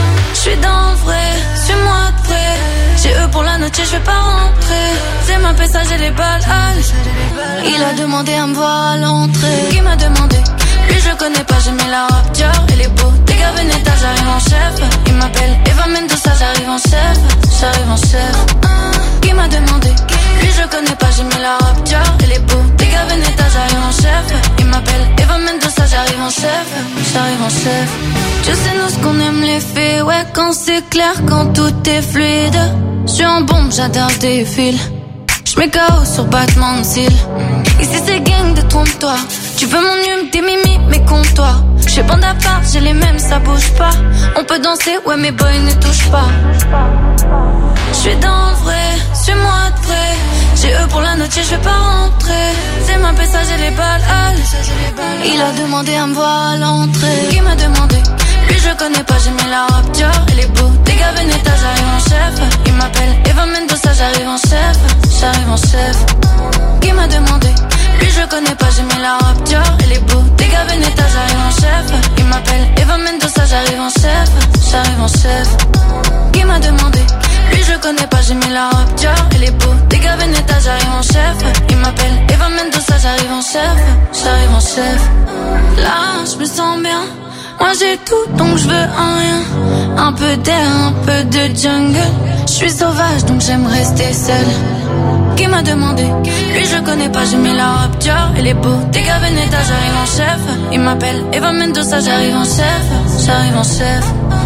J'suis dans le vrai, suis-moi de près. J'ai eux pour la noche, je vais pas rentrer. C'est ma message et les balles. Il a demandé à me voir à l'entrée. Qui m'a demandé? Lui je connais pas, j'ai mis la rap dior. Il est beau, dès qu'à Veneta j'arrive en chef. Il m'appelle Eva Mendoza, j'arrive en chef. J'arrive en chef. Qui m'a demandé? Lui je connais pas, j'ai mis la rap dior. Il est beau, dès qu'à Veneta j'arrive en chef. Il m'appelle Eva Mendoza, j'arrive en chef. J'arrive en chef. Tu sais nous ce qu'on aime les faits. Ouais quand c'est clair, quand tout est fluide. J'suis en bombe, j'adore je défile. J'mets K O sur battement de cils. Ici c'est gang de trompe-toi. Tu veux mon hume, tes mimi, mais compte-toi. J'fais bande à part, j'ai les mêmes, ça bouge pas. On peut danser, ouais mes boys ne touchent pas. J'suis dans le vrai, suis-moi de près. J'ai eux pour la noche, je vais pas rentrer. C'est ma message et les balles. Il a demandé à me voir à l'entrée. Qui m'a demandé? Lui je connais pas, j'ai mis la rap dior. Il est beau, dès qu'à Veneta j'arrive en chef. Il m'appelle Eva Mendoza, j'arrive en chef. J'arrive en chef. Qui m'a demandé? Lui je connais pas, j'ai mis la rap dior. Il est beau, dès qu'à Veneta j'arrive en chef. Il m'appelle Eva Mendoza, j'arrive en chef. J'arrive en chef. Qui m'a demandé? Lui je connais pas, j'ai mis la rap dior. Il est beau, dès qu'à Veneta j'arrive en chef. Il m'appelle Eva Mendoza, j'arrive en chef. J'arrive en chef. Là je me sens bien. Moi j'ai tout donc je veux un rien. Un peu d'air, un peu de jungle. Je suis sauvage donc j'aime rester seule. Qui m'a demandé? Lui je connais pas, j'ai mis la rap dior. Il est beau, dès qu'à Veneta j'arrive en chef. Il m'appelle Eva Mendoza, j'arrive en chef. J'arrive en chef.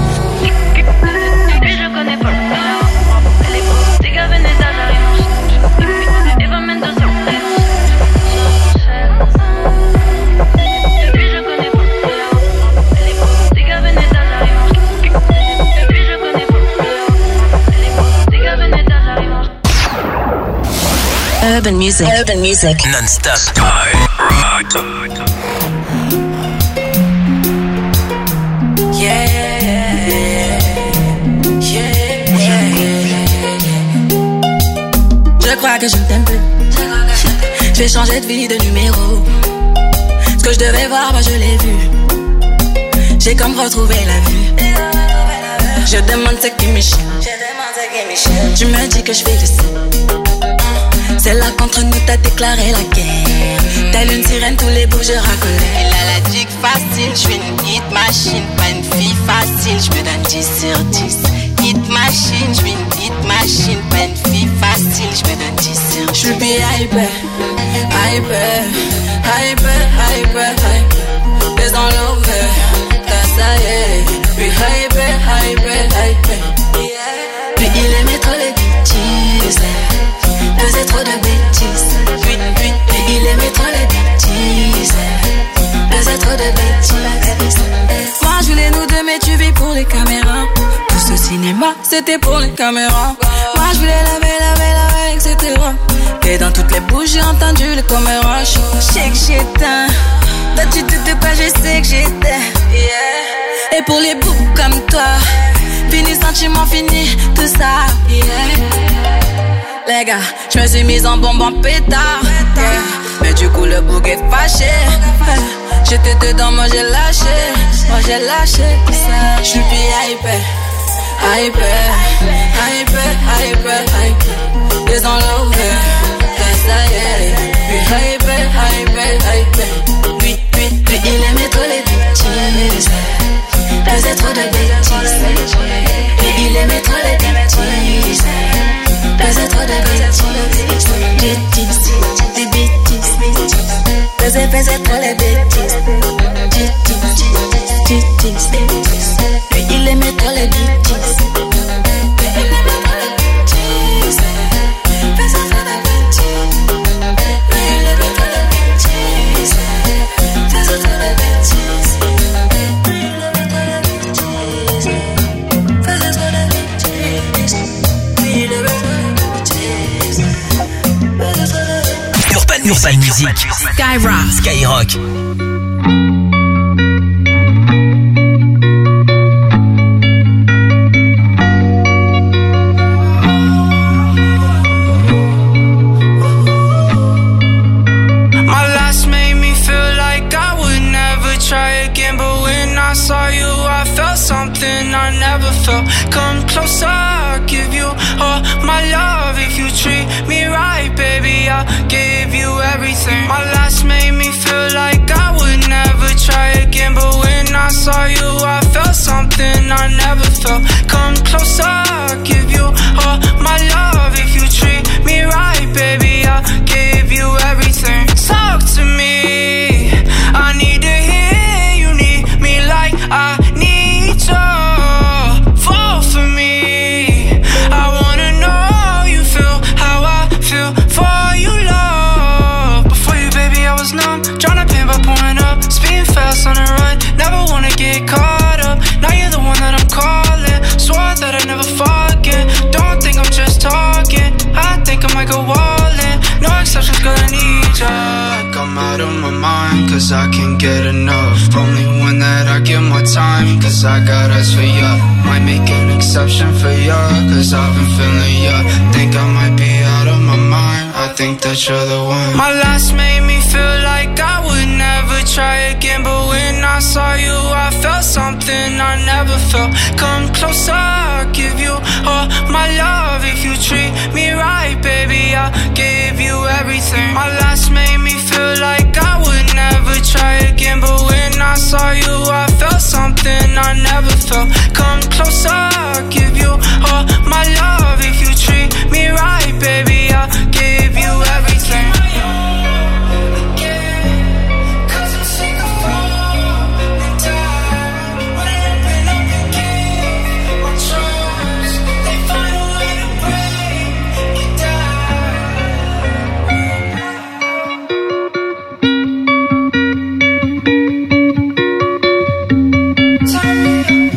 Lui je connais pas. Il est beau, dès qu'à Veneta j'arrive en chef. Eva Mendoza. Urban music. Urban music. Non-stop. Yeah, yeah, yeah, yeah. Je crois que je t'aime plus. Je vais changer de vie, de numéro. Ce que je devais voir, moi je l'ai vu. J'ai comme retrouvé la vue. Je demande ce qui m'échappe. Tu me dis que je fais du sang. C'est là qu'entre nous t'as déclaré la guerre. Telle une sirène, tous les bouts je racolais. Elle a la dick facile, je suis une hit machine. Pas une fille facile, je me donne dix sur dix. Hit machine, je suis une hit machine. Pas une fille facile, je me donne dix sur dix. Je suis hyper, hyper, hyper, hyper, hyper. Les enlevés, t'as ça y est. Puis hyper, hyper, hyper. Puis il aimait trop les bêtises. Faisait trop de bêtises. Puis, puis, puis il aimait trop les bêtises. Faisait trop de bêtises. Moi je voulais nous deux mais tu vis pour les caméras. Tout ce cinéma c'était pour les caméras. Moi je voulais laver, laver, laver, et cetera. Et dans toutes les bouches j'ai entendu les caméras. Je sais que j'éteins. Toi tu te dis pas, je sais que j'étais. Yeah. Et pour les boucs comme toi, fini sentiment, fini tout ça. Yeah. Les gars, je me suis mise en bombe en pétard. Yeah. Mais du coup le bouc est fâché. J'étais dedans, moi j'ai lâché. Moi j'ai lâché. Je suis hyper, hyper, hyper, hyper, hyper. Les enlevés, ça y est. Puis hyper, hyper, hyper. Puis, puis, puis il aimait trop les bêtises. Faisait trop de bêtises. Puis il aimait trop les bêtises. Faisait trop de bêtises. Bêtises, des bêtises. Faisait, faisait trop les bêtises. Bêtises, bêtises. Puis il aimait trop les bêtises. Puis il aimait trop les bêtises. Faisait trop de bêtises. Puis il aimait trop les bêtises. Faisait trop de bêtises. Puis il aimait trop les bêtises. Faisait trop de bêtises. Puis il aimait trop Urban, Urban Music. Skyrock. Skyrock. My last made me feel like I would never try again, but when I saw you, I felt something I I never felt. Come closer, I'll give you all my love. If you treat me right, baby, I'll give you everything. My last made me feel like I would never try again, but when I saw you, I felt something I never felt. Come closer, I'll give you all my love. If you treat me right, baby, I'll give you everything. Talk to me, I need to hear you need me like I need you. Fall for me, I wanna know you feel how I feel for you, love. Before you, baby, I was numb, tryna pain by pouring up, speeding fast on the run, never wanna get caught up. Now you're the one that I'm calling, swore that I'd never forget. Don't think I'm just talking, I think I might go all in. No exceptions, girl, I need ya. I'm out of my mind, cause I can't get enough. Only one that I give my time, cause I got eyes for ya. Might make an exception for ya, cause I've been feeling ya. Think I might be out of my mind, I think that you're the one. My last made me feel like I would never try again, but when I saw you, I felt something I never felt. Come closer, I'll give you all my love. If you treat me right, baby, I'll give you everything. My last made me feel like I would never try again, but when I saw you, I felt something I never felt. Come closer, I'll give you all my love. If you treat me right, baby, I'll give you